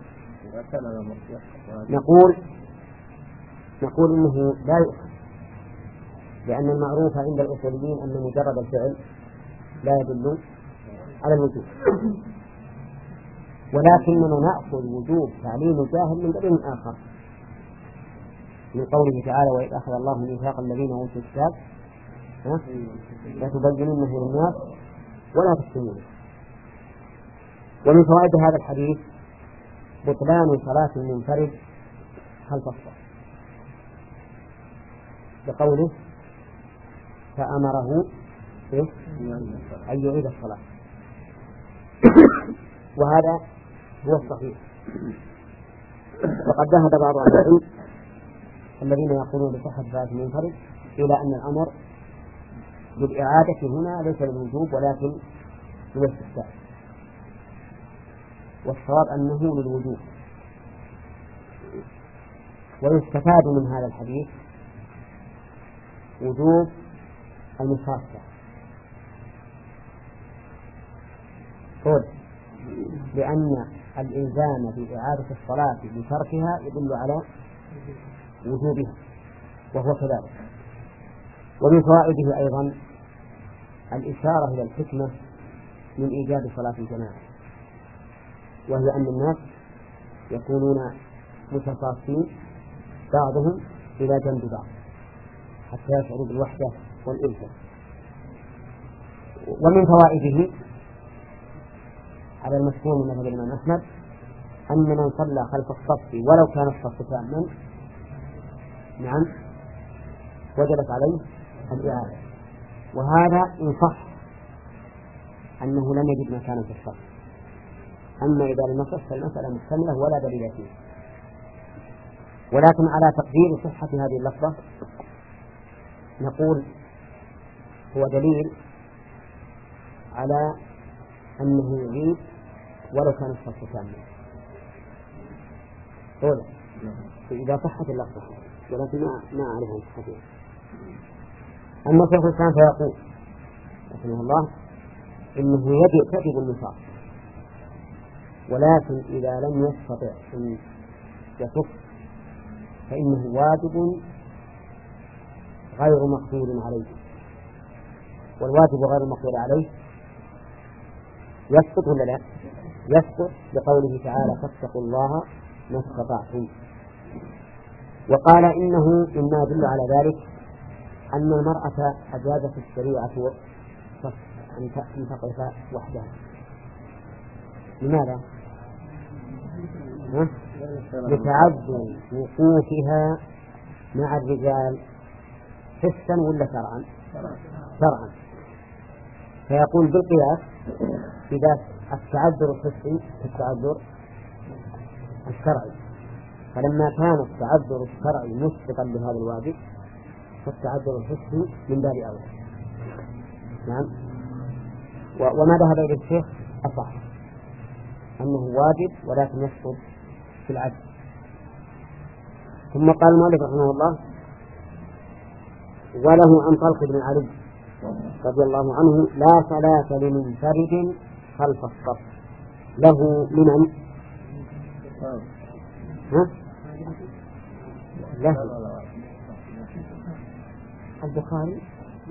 نقول نقول إنه لا يؤخذ، لأن المعروف عند الأصوليين أن مجرد الفعل لا يدل على الوجوب. ولكننا نأخذ وجوب تعليم الجاهل من دليل آخر، من قوله تعالى: وإذ أخذ الله ميثاق الذين أوتوا الكتاب لا تبيننه للناس ولا تكتمونه. ومن فوائد هذا الحديث بطلان صلاة المنفرد خلف الصف، بقوله: فأمره أن يعيد الصلاة. وهذا هو الصحيح. وقد ذهب بعض أهل العلم الذين يقولون بصحة صلاة المنفرد إلى أن الأمر بالإعادة هنا ليس للوجوب ولكن للاستحباب، والصواب أنه للوجوب. ويستفاد من هذا الحديث وجوب المصافحة، قول لأن الإلزام بإعادة الصلاة بتركها يدل على وجوبها، وهو كذلك. ومن فوائده أيضا الإشارة إلى الحكمة من إيجاد صلاة الجماعة، وهي أن الناس يكونون متصافين بعضهم إلى جنب بعض حتى يشعروا بالوحدة والألفة. ومن فوائده على المشهور من مذهب الإمام أحمد أن من صلى خلف الصف ولو كان الصف تاما نعم وجبت عليه الإعادة، وهذا إن صح أنه لم يجد مكانا في الصف. أما إذا لم يصح فالمسألة محتملة ولا دليل فيه. ولكن على تقدير صحة هذه اللفظة نقول هو دليل على أنه يعيد ولو كان الصف كاملا، هذا إذا صحت اللفظة، ولكن ما ما أعرف صحتها. أما شيخ الإسلام فيقول رحمه الله إنه يجب تجب النصاب، ولكن إذا لم يستطع أن يصف فإنه واجب غير مقدور عليه، والواجب غير مقدور عليه يسقط ولا لا؟ يسقط بقوله تعالى: فاتقوا الله ما استطعتم. وقال إنه مما يدل على ذلك أن المرأة أجازت الشريعة أن تقف وحدها. لماذا؟ لتعذر وقوفها مع الرجال حسا ولا شرعا؟ شرعا. فيقول بالقياس إذا التعذر الحسي التعذر الشرعي، فلما كان التعذر الشرعي مسبقا لهذا الواجب فالتعذر الحسي من باب أولى. نعم. وما ذهب إليه الشيخ أصح أنه واجب ولكن يسقط في العجز. ثم قال المؤلف رحمه الله: وله عن طلق بن علي رضي الله عنه: لا صلاة لمنفرد خلف الصف. له لمن؟ ها؟ له البخاري.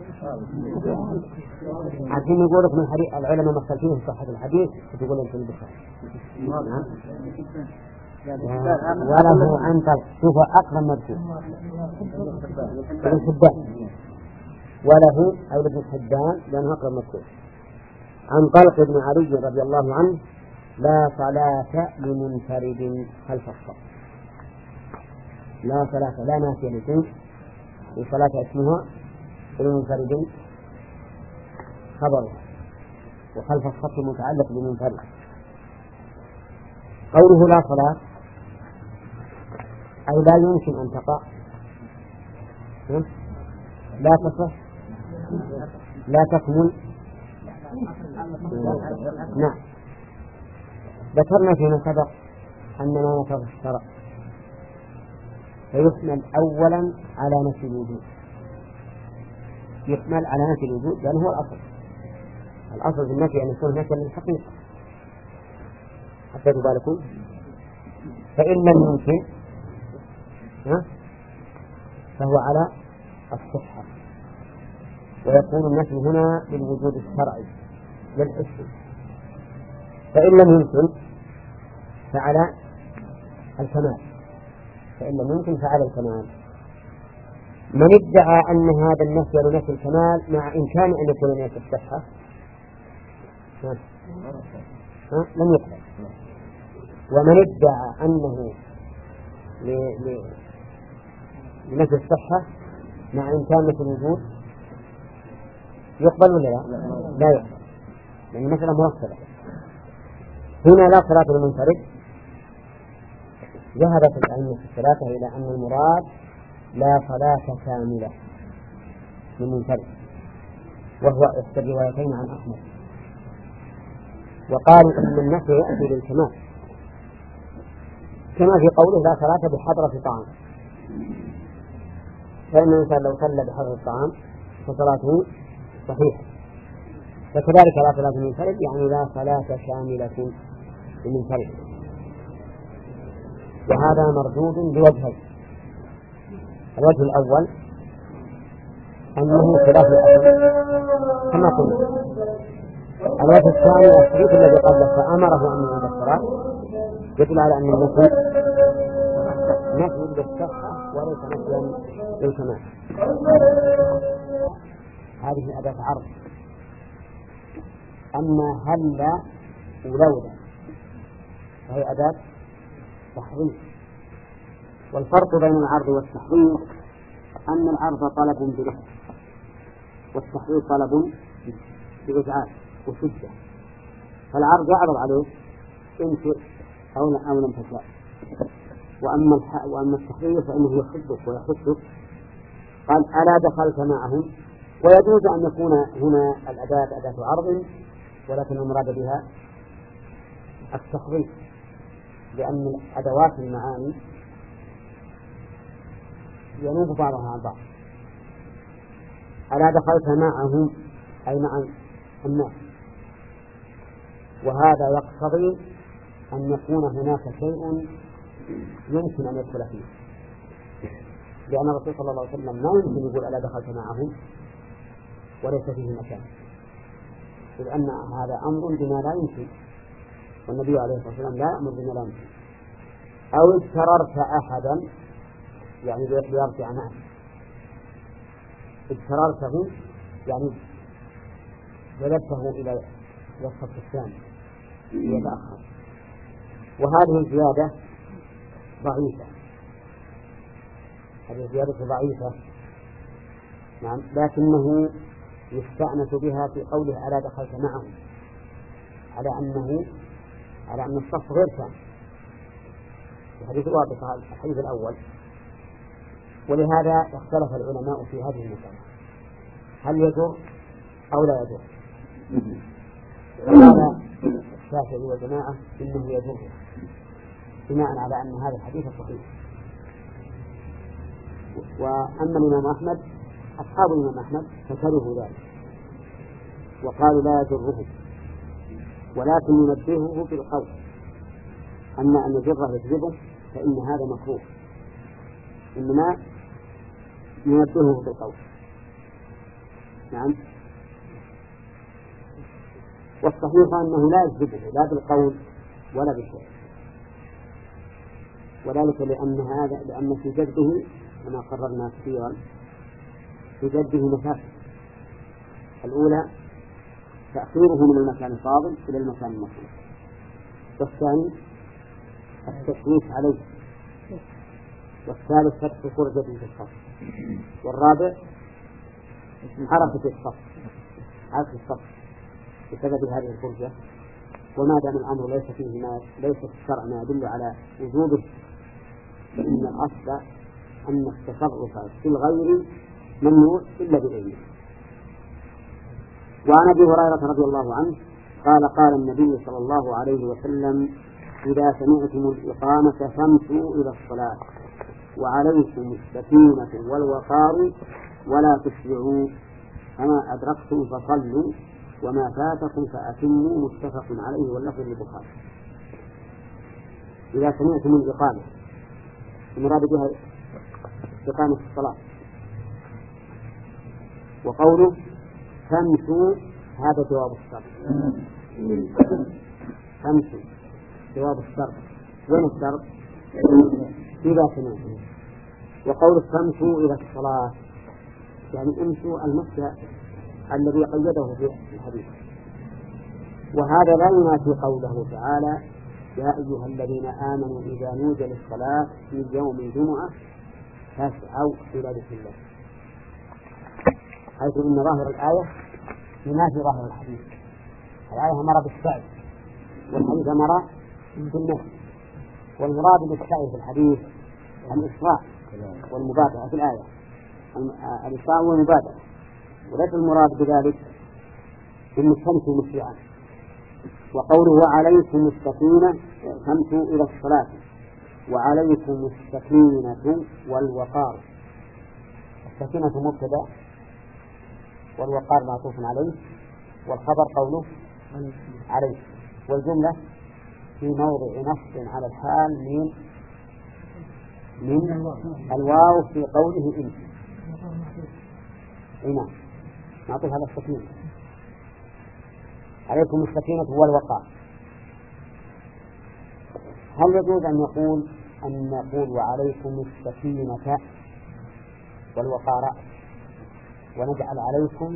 عشان يقولك من حديث العلماء مختلفين في صحة الحديث تقول أنت البخاري. وله عن طلق، شوف أقرب مذكور ابن حبان، وله أو ابن حبان لأنه أقرب مذكور عن طلق بن علي رضي الله عنه: لا صلاة لمنفرد خلف الصف. لا صلاة لا نافية لشيء، وصلاة اسمها لمنفرد خبرها، وخلف الصف متعلق بمنفرد. قوله لا صلاة أي لا يمكن أن تقع، لا تصح، لا تكمل. نعم. ذكرنا فيما سبق أن ما نفذ الشرع فيحمل أولا على نفي الوجود، يحمل على نفي الوجود لأنه هو الأصل. الأصل في النفي أن يكون نفيا للحقيقة حتى تبالكم. فإن لم يمكن فهو على الصحة، ويكون النفي هنا للوجود الشرعي للحس. فإن لم يمكن فعل الكمال، فإن لم يمكن فعل الكمال. من ادعى أن هذا النفي لنفي الكمال مع إمكان أن يكون نفي الصحة ها؟ ها؟ لم يقبل. ومن ادعى أنه لنفي الصحة مع إمكان نفي الوجود يقبل ولا لا؟ لا يقبل، لأن يعني مثلا مرتبة. هنا لا صلاة للمنفرد. ذهبت الأئمة الثلاثة إلى أن المراد لا صلاة كاملة للمنفرد، وهو إحدى الروايتين عن أحمد. وقالوا أن النفي يأتي للكمال، كما في قوله لا صلاة بحضرة طعام، فإن الإنسان لو صلى بحضرة الطعام فصلاته صحيحة. فكذلك لا صلاة للمنفرد يعني لا صلاة كاملة للمنفرد. وهذا مردود بوجهين: الوجه الأول أنه خلاف الأصل كما قلنا. الوجه الثاني الحديث الذي قبله فأمره أن يعيد الصلاة يدل على أن النفي نفي بالصحة وليس نفيا بالكمال. هذه أداة عرض. أما هلا ولولا فهي أداة تحريف. والفرق بين العرض والتحريف أن العرض طلب بلحظة والتحريف طلب بإجعال وشدة. فالعرض يعرض عليه إن شئت أو أو لم تشاء، وأما الح... وأما التحريف فإنه يحدك ويحدك. قال ألا دخلت معهم، ويجوز أن يكون هنا الأداة أداة عرض ولكن المراد بها التحريف، لأن أدوات المعاني ينوب بعضها عن بعض. ألا دخلت معهم أي مع الناس، وهذا يقتضي أن يكون هناك شيء يمكن أن يدخل فيه، لأن الرسول صلى الله عليه وسلم ما يمكن يقول ألا دخلت معهم وليس فيه مكان، إذ أن هذا أمر بما لا يمكن، والنبي عليه الصلاة والسلام لا يأمر بما لا يمكن. أو اضطررت أحدا يعني ليرجع معه، اضطررته يعني جلبته إلى الصف الثاني يتأخر. وهذه الزيادة ضعيفة، هذه الزيادة ضعيفة نعم، لكنه يستأنس بها في قوله ألا دخلت معه، على أنه على أن الصف غير كامل. الحديث واضح الحديث الأول. ولهذا اختلف العلماء في هذه المسألة، هل يجر أو لا يجر؟ قال الشافعي وجماعة إنه يجر، بناء على أن هذا الحديث صحيح. وأما الإمام أحمد أصحاب الإمام أحمد فكرهوا ذلك وقالوا لا يجره، ولكن ينبهه بالقول، أما أن يجره يجذبه فإن هذا مكروه، إنما ينبهه بالقول. نعم. والصحيح أنه لا يجذبه لا بالقول ولا بالشيء، وذلك لأن هذا لأن في جذبه كما قررنا كثيرا في جذبه مفاسد. الأولى تأخيره من المكان الفاضل إلى المكان المطلوب، والثاني التشويش عليه، والثالث فتح فرجة في الصف، والرابع حركة الصف حركة الصف بسبب هذه الفرجة. وما دام الأمر ليس فيه ما ليس في الشرع ما يدل على وجوبه، فإن الأصل أن التصرف في الغير ممنوع إلا بإذنه. وعن أبي هريرة رضي الله عنه قال قال النبي صلى الله عليه وسلم إذا سمعتم الإقامة فامشوا إلى الصلاة وعليكم السكينة والوقار ولا تسرعوا، فما أدركتم فصلوا وما فاتكم فأتموا، متفق عليه واللفظ للبخاري. إذا سمعتم الإقامة المراد بها إقامة الصلاة، وقوله فامشوا هذا جواب الشرط، فامشوا جواب الشرط وين الشرط؟ في ذات. وقول فامشوا إلى الصلاة يعني امشوا المشي الذي قيده في الحديث. وهذا لا ينافي قوله تعالى يا أيها الذين آمنوا إذا نودي للصلاة في يوم الجمعة فاسعوا إلى ذكر الله، حيث إن ظاهر الآية ينافي ظاهر الحديث. الآية أمر بالسعي والحديث أمر بالنهي، والمراد بالسعي في الحديث الإسراع والمبادرة في الآية، الإسراع والمبادرة، وليس المراد بذلك إن الشمس مسرعا. وقوله وعليكم السكينة فامشوا إلى الصلاة وعليكم السكينة والوقار. السكينة مبتدأ والوقار معطوف عليه، والخبر قوله عليه، والجملة في موضع نصب على الحال من من الواو في قوله إن. نعم معطوف على السكينة. عليكم السكينة والوقار. هل يجوز أن يقول أن نقول وعليكم السكينة والوقار ونجعل عليكم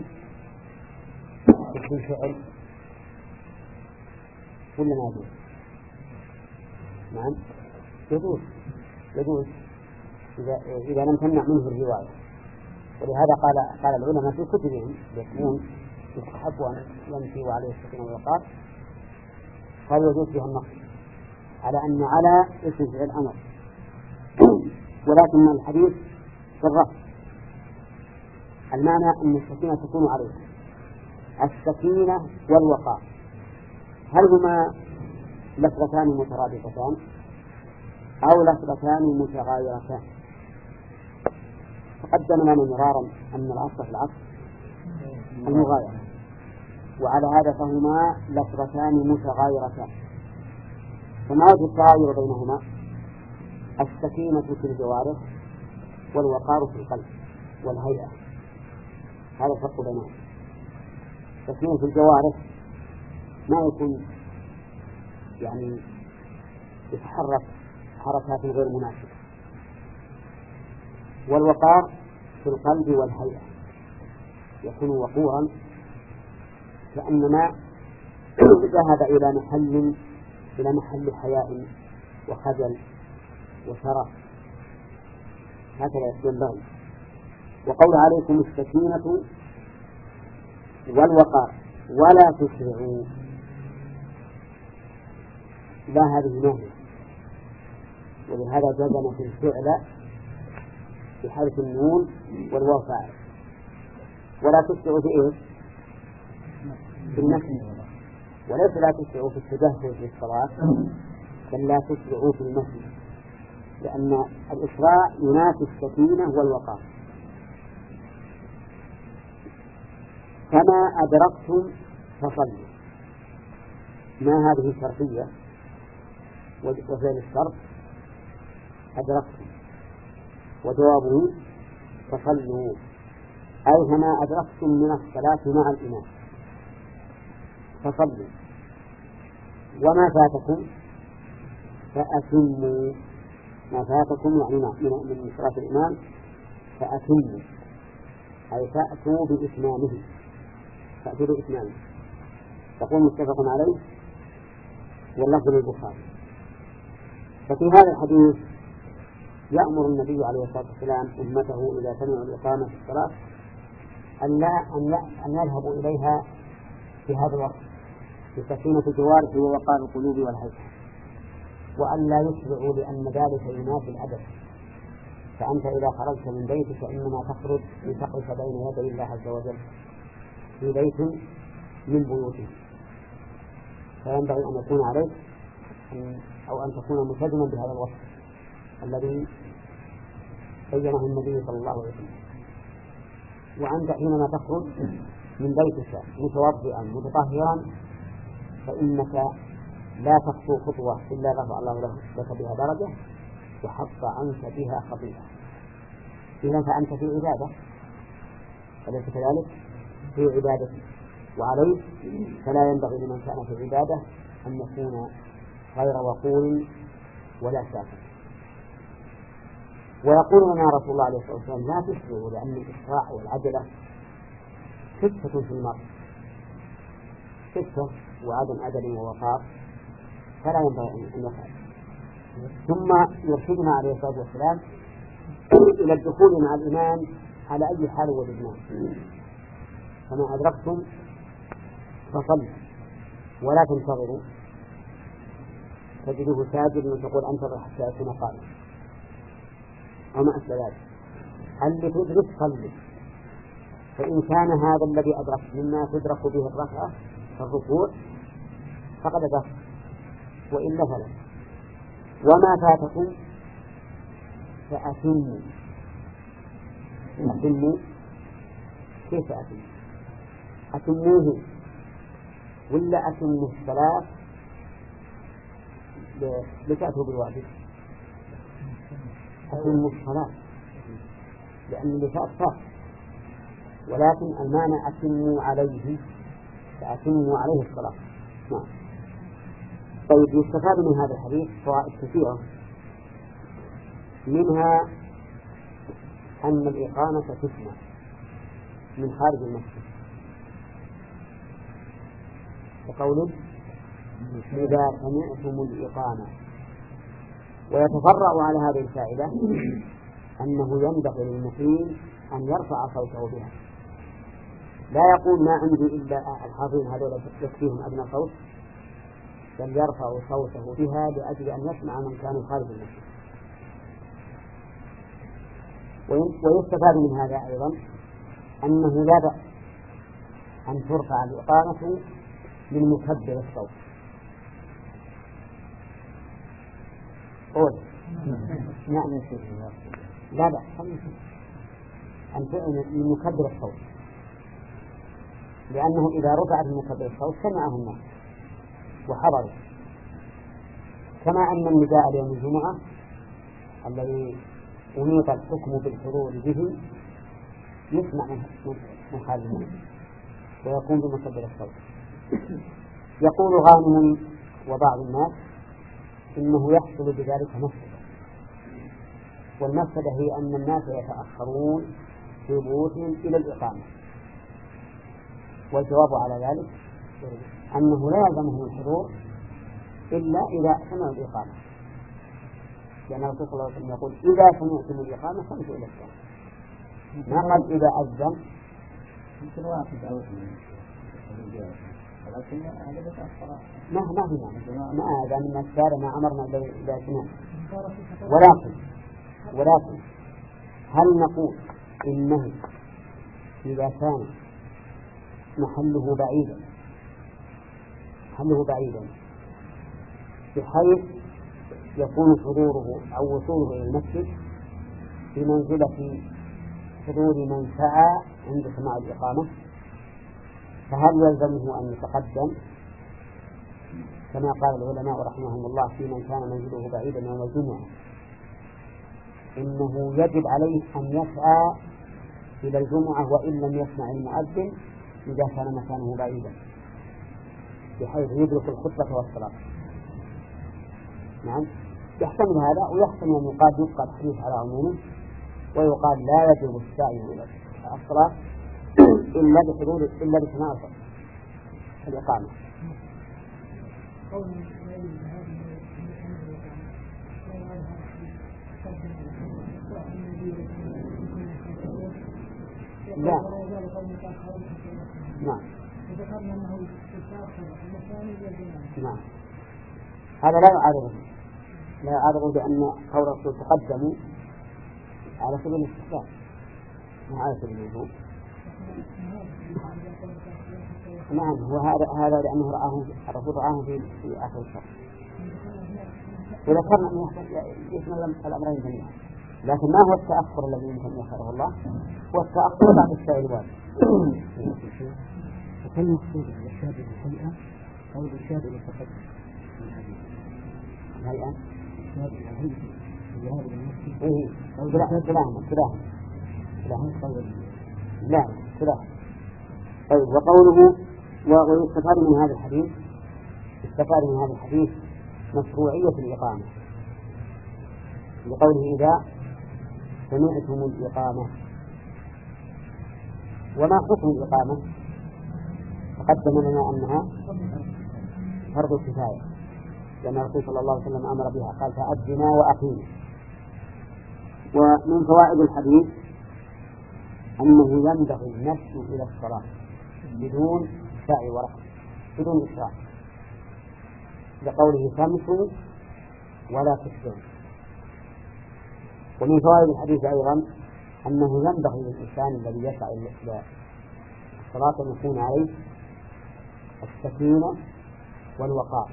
في فعل ولا ما يجوز؟ نعم يجوز يجوز إذا, إذا لم تمنع منه الرواية. ولهذا قال قال العلماء في كتبهم يقولون يستحب أن يمشي وعليه السكينة والوقار، قالوا يجوز فيها النص على أن على اسم فعل الأمر، ولكن الحديث في الرفع. المعنى أن السكينة تكون عليه السكينة والوقار. هل هما لفظتان مترادفتان أو لفظتان متغايرتان؟ تقدم لنا مرارا أن الأصل في العصر المغايرة، وعلى هذا فهما لفظتان متغايرتان. فما وجه التغاير بينهما؟ السكينة في الجوارح والوقار في القلب والهيئة، هذا الفرق بينهما. السكينة في الجوارح ما يكون يعني يتحرك حركات غير مناسبة، والوقار في القلب والهيئة يكون وقورا كأنما ذهب إلى محل إلى محل حياء وخجل وشرف، هكذا ينبغي. وقول عليكم السكينة والوقار ولا تسرعوا، لا هذه نهي، ولهذا جزم في الفعل بحرف النون والواو فاعل. ولا تسرعوا في إيه؟ في المشي، وليس لا تسرعوا في التجهز للصلاة، بل لا تسرعوا في المشي، لأن الإسراع ينافي السكينة والوقار. كما أدركتم فصلوا، ما هذه شرطية وفعل الشرط أدركتم، وجوابه فصلوا، أي كما أدركتم من الصلاة مع الإمام فصلوا، وما فاتكم فأتموا، ما فاتكم يعني من صلاة الإمام فأتموا، أي فأتوا بإتمامه، فأتوا بإتمامه. تقول متفق عليه واللفظ للبخاري. ففي هذا الحديث يأمر النبي عليه الصلاة والسلام أمته إذا سمعوا الإقامة في الصلاة أن لا أن يذهبوا إليها في هذا الوقت بسكينة الجوارح ووقار القلوب والهيئة، وأن لا يسرعوا لأن ذلك ينافي الأدب. فأنت إذا خرجت من بيتك إنما تخرج لتقف بين يدي الله عز وجل في بيت من بيوته، فينبغي أن يكون عليك أو أن تكون ملتزما بهذا الوصف الذي بينه النبي صلى الله عليه وسلم. وأنت حينما تخرج من بيتك متوضئا متطهرا فإنك لا تخطو خطوة إلا رفع الله لك بها درجة وحط عنك بها خطيئة. إذا فأنت في عبادة، أليس كذلك؟ في عبادة وعليه، فلا ينبغي لمن كان في عبادة أن يكون غير وقور ولا ساكن. ويقول لنا رسول الله عليه الصلاة والسلام لا تسرعوا لأن الإسراع والعجلة ستة في المرء، ستة وعدم أدب ووقار فلا ينبغي أن يفعل. ثم يرشدنا عليه الصلاة والسلام إلى الدخول مع الإمام على أي حال وجدناه، فما أدركتم فصلوا ولا تنتظروا تجده ساجد تقول انتظر حتى يكون قائما أو ما أشبه ذلك. اللي تدرك صلي، فإن كان هذا الذي أدرك مما تدرك به الركعة الركوع فقد أدرك، وإلا فلا. وما فاتكم فأتموا. أتموا كيف أتموا؟ أتموه ولا أتموا الصلاة لتأتوا بالواجب؟ أتموا الصلاة لأن اللي فات فات، ولكن المانع أتموا عليه، فأتموا عليه الصلاة. نعم. طيب، يستفاد من هذا الحديث فوائد كثيرة، منها أن الإقامة تسمع من خارج المسجد، وقوله إذا سمعتم الإقامة. ويتفرع على هذه الفائدة أنه ينبغي للمقيم أن يرفع صوته بها، لا يقول ما عندي إلا الحاضرين هذول يكفيهم أدنى صوت، بل يرفع صوته بها لأجل أن يسمع من كان خارج المسجد. ويستفاد من هذا أيضا أنه لا بأس أن ترفع الإقامة من مكبر الصوت. قول نعم لا بأس أن ترفع من مكبر الصوت، لأنه إذا رفعت من مكبر الصوت سمعه الناس وحضروا، كما أن النداء ليوم الجمعة الذي أنيط الحكم بالحضور به يسمع من خارج المسجد ويكون بمكبر الصوت. يقول غانم وبعض الناس إنه يحصل بذلك مفسدة، والمفسدة هي أن الناس يتأخرون في بيوتهم إلى الإقامة، والجواب على ذلك أنه لا يلزمهم الحضور إلا إذا سمعوا الإقامة، لأن الرسول صلى الله عليه وسلم يقول إذا سمعتم الإقامة فامشوا إلى الصلاة، ما قال إذا أذن. يمكن واحد أو ولكن هذا بتأخر ما ما في معنى ما هذا من الأسباب ما أمرنا إذا سمعنا. ولكن ولكن هل نقول إنه إذا كان محله بعيدا محله بعيدا بحيث يكون حضوره أو وصوله إلى المسجد بمنزلة حضور من سعى عند سماع الإقامة، فهل يلزمه أن يتقدم كما قال العلماء رحمهم الله في من كان منزله بعيدا يوم الجمعة إنه يجب عليه أن يسعى إلى الجمعة وإن لم يسمع المؤذن إذا كان مكانه بعيدا بحيث يدرك الخطبة والصلاة. نعم، يحتمل هذا، ويحتمل أن يقال يبقى الحديث على عمومه ويقال لا يجب السعي إلى الصلاة إلا بحضور إلا بسماع الإقامة. لا نعم نعم هذا لا يعارضه لا يعارضه لأن قول الرسول تقدموا على سبيل الاستحباب مع على سبيل الوجوب. نعم، هو هذا هذا لأنه رآه الرسول رآه في في آخر الشهر، وذكرنا أنه يشمل الأمرين جميعا، لكن ما هو التأخر الذي يمكن يخره الله؟ هو التأخر بعد الشيء الواجب. هل يقصد الإرشاد بالهيئة أو الإرشاد بالتقدم؟ الهيئة؟ الهيئة الذهاب إلى المسجد. إيه، كلاهما كلاهما كلاهما كلاهما لا كلاهما. طيب، وقوله ويستفاد من هذا الحديث استفاد من هذا الحديث مشروعية الإقامة، لقوله إذا سمعتم الإقامة. وما حكم الإقامة؟ تقدم لنا أنها فرض كفاية، لأن الرسول صلى الله عليه وسلم أمر بها، قال فأذنا وأقيموا. ومن فوائد الحديث أنه ينبغي المشي إلى الصلاة بدون سعي وركض، بدون إسراع، لقوله فامشوا ولا تسرعوا. ومن فوائد الحديث أيضا أنه ينبغي للإنسان الذي يسعى إلى الصلاة أن يكون عليه السكينة والوقار.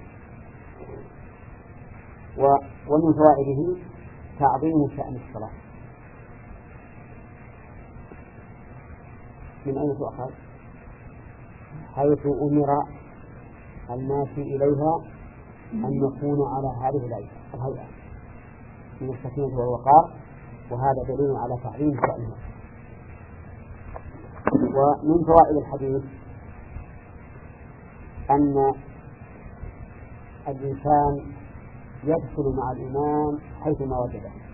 ومن فوائده تعظيم شأن الصلاة. من أين تؤخذ؟ حيث أمر الماشي إليها أن يكون على هذه الهيئة من السكينة والوقار، وهذا دليل على تعظيم شأنها. ومن فوائد الحديث أن الإنسان يدخل مع الإمام حيثما وجده،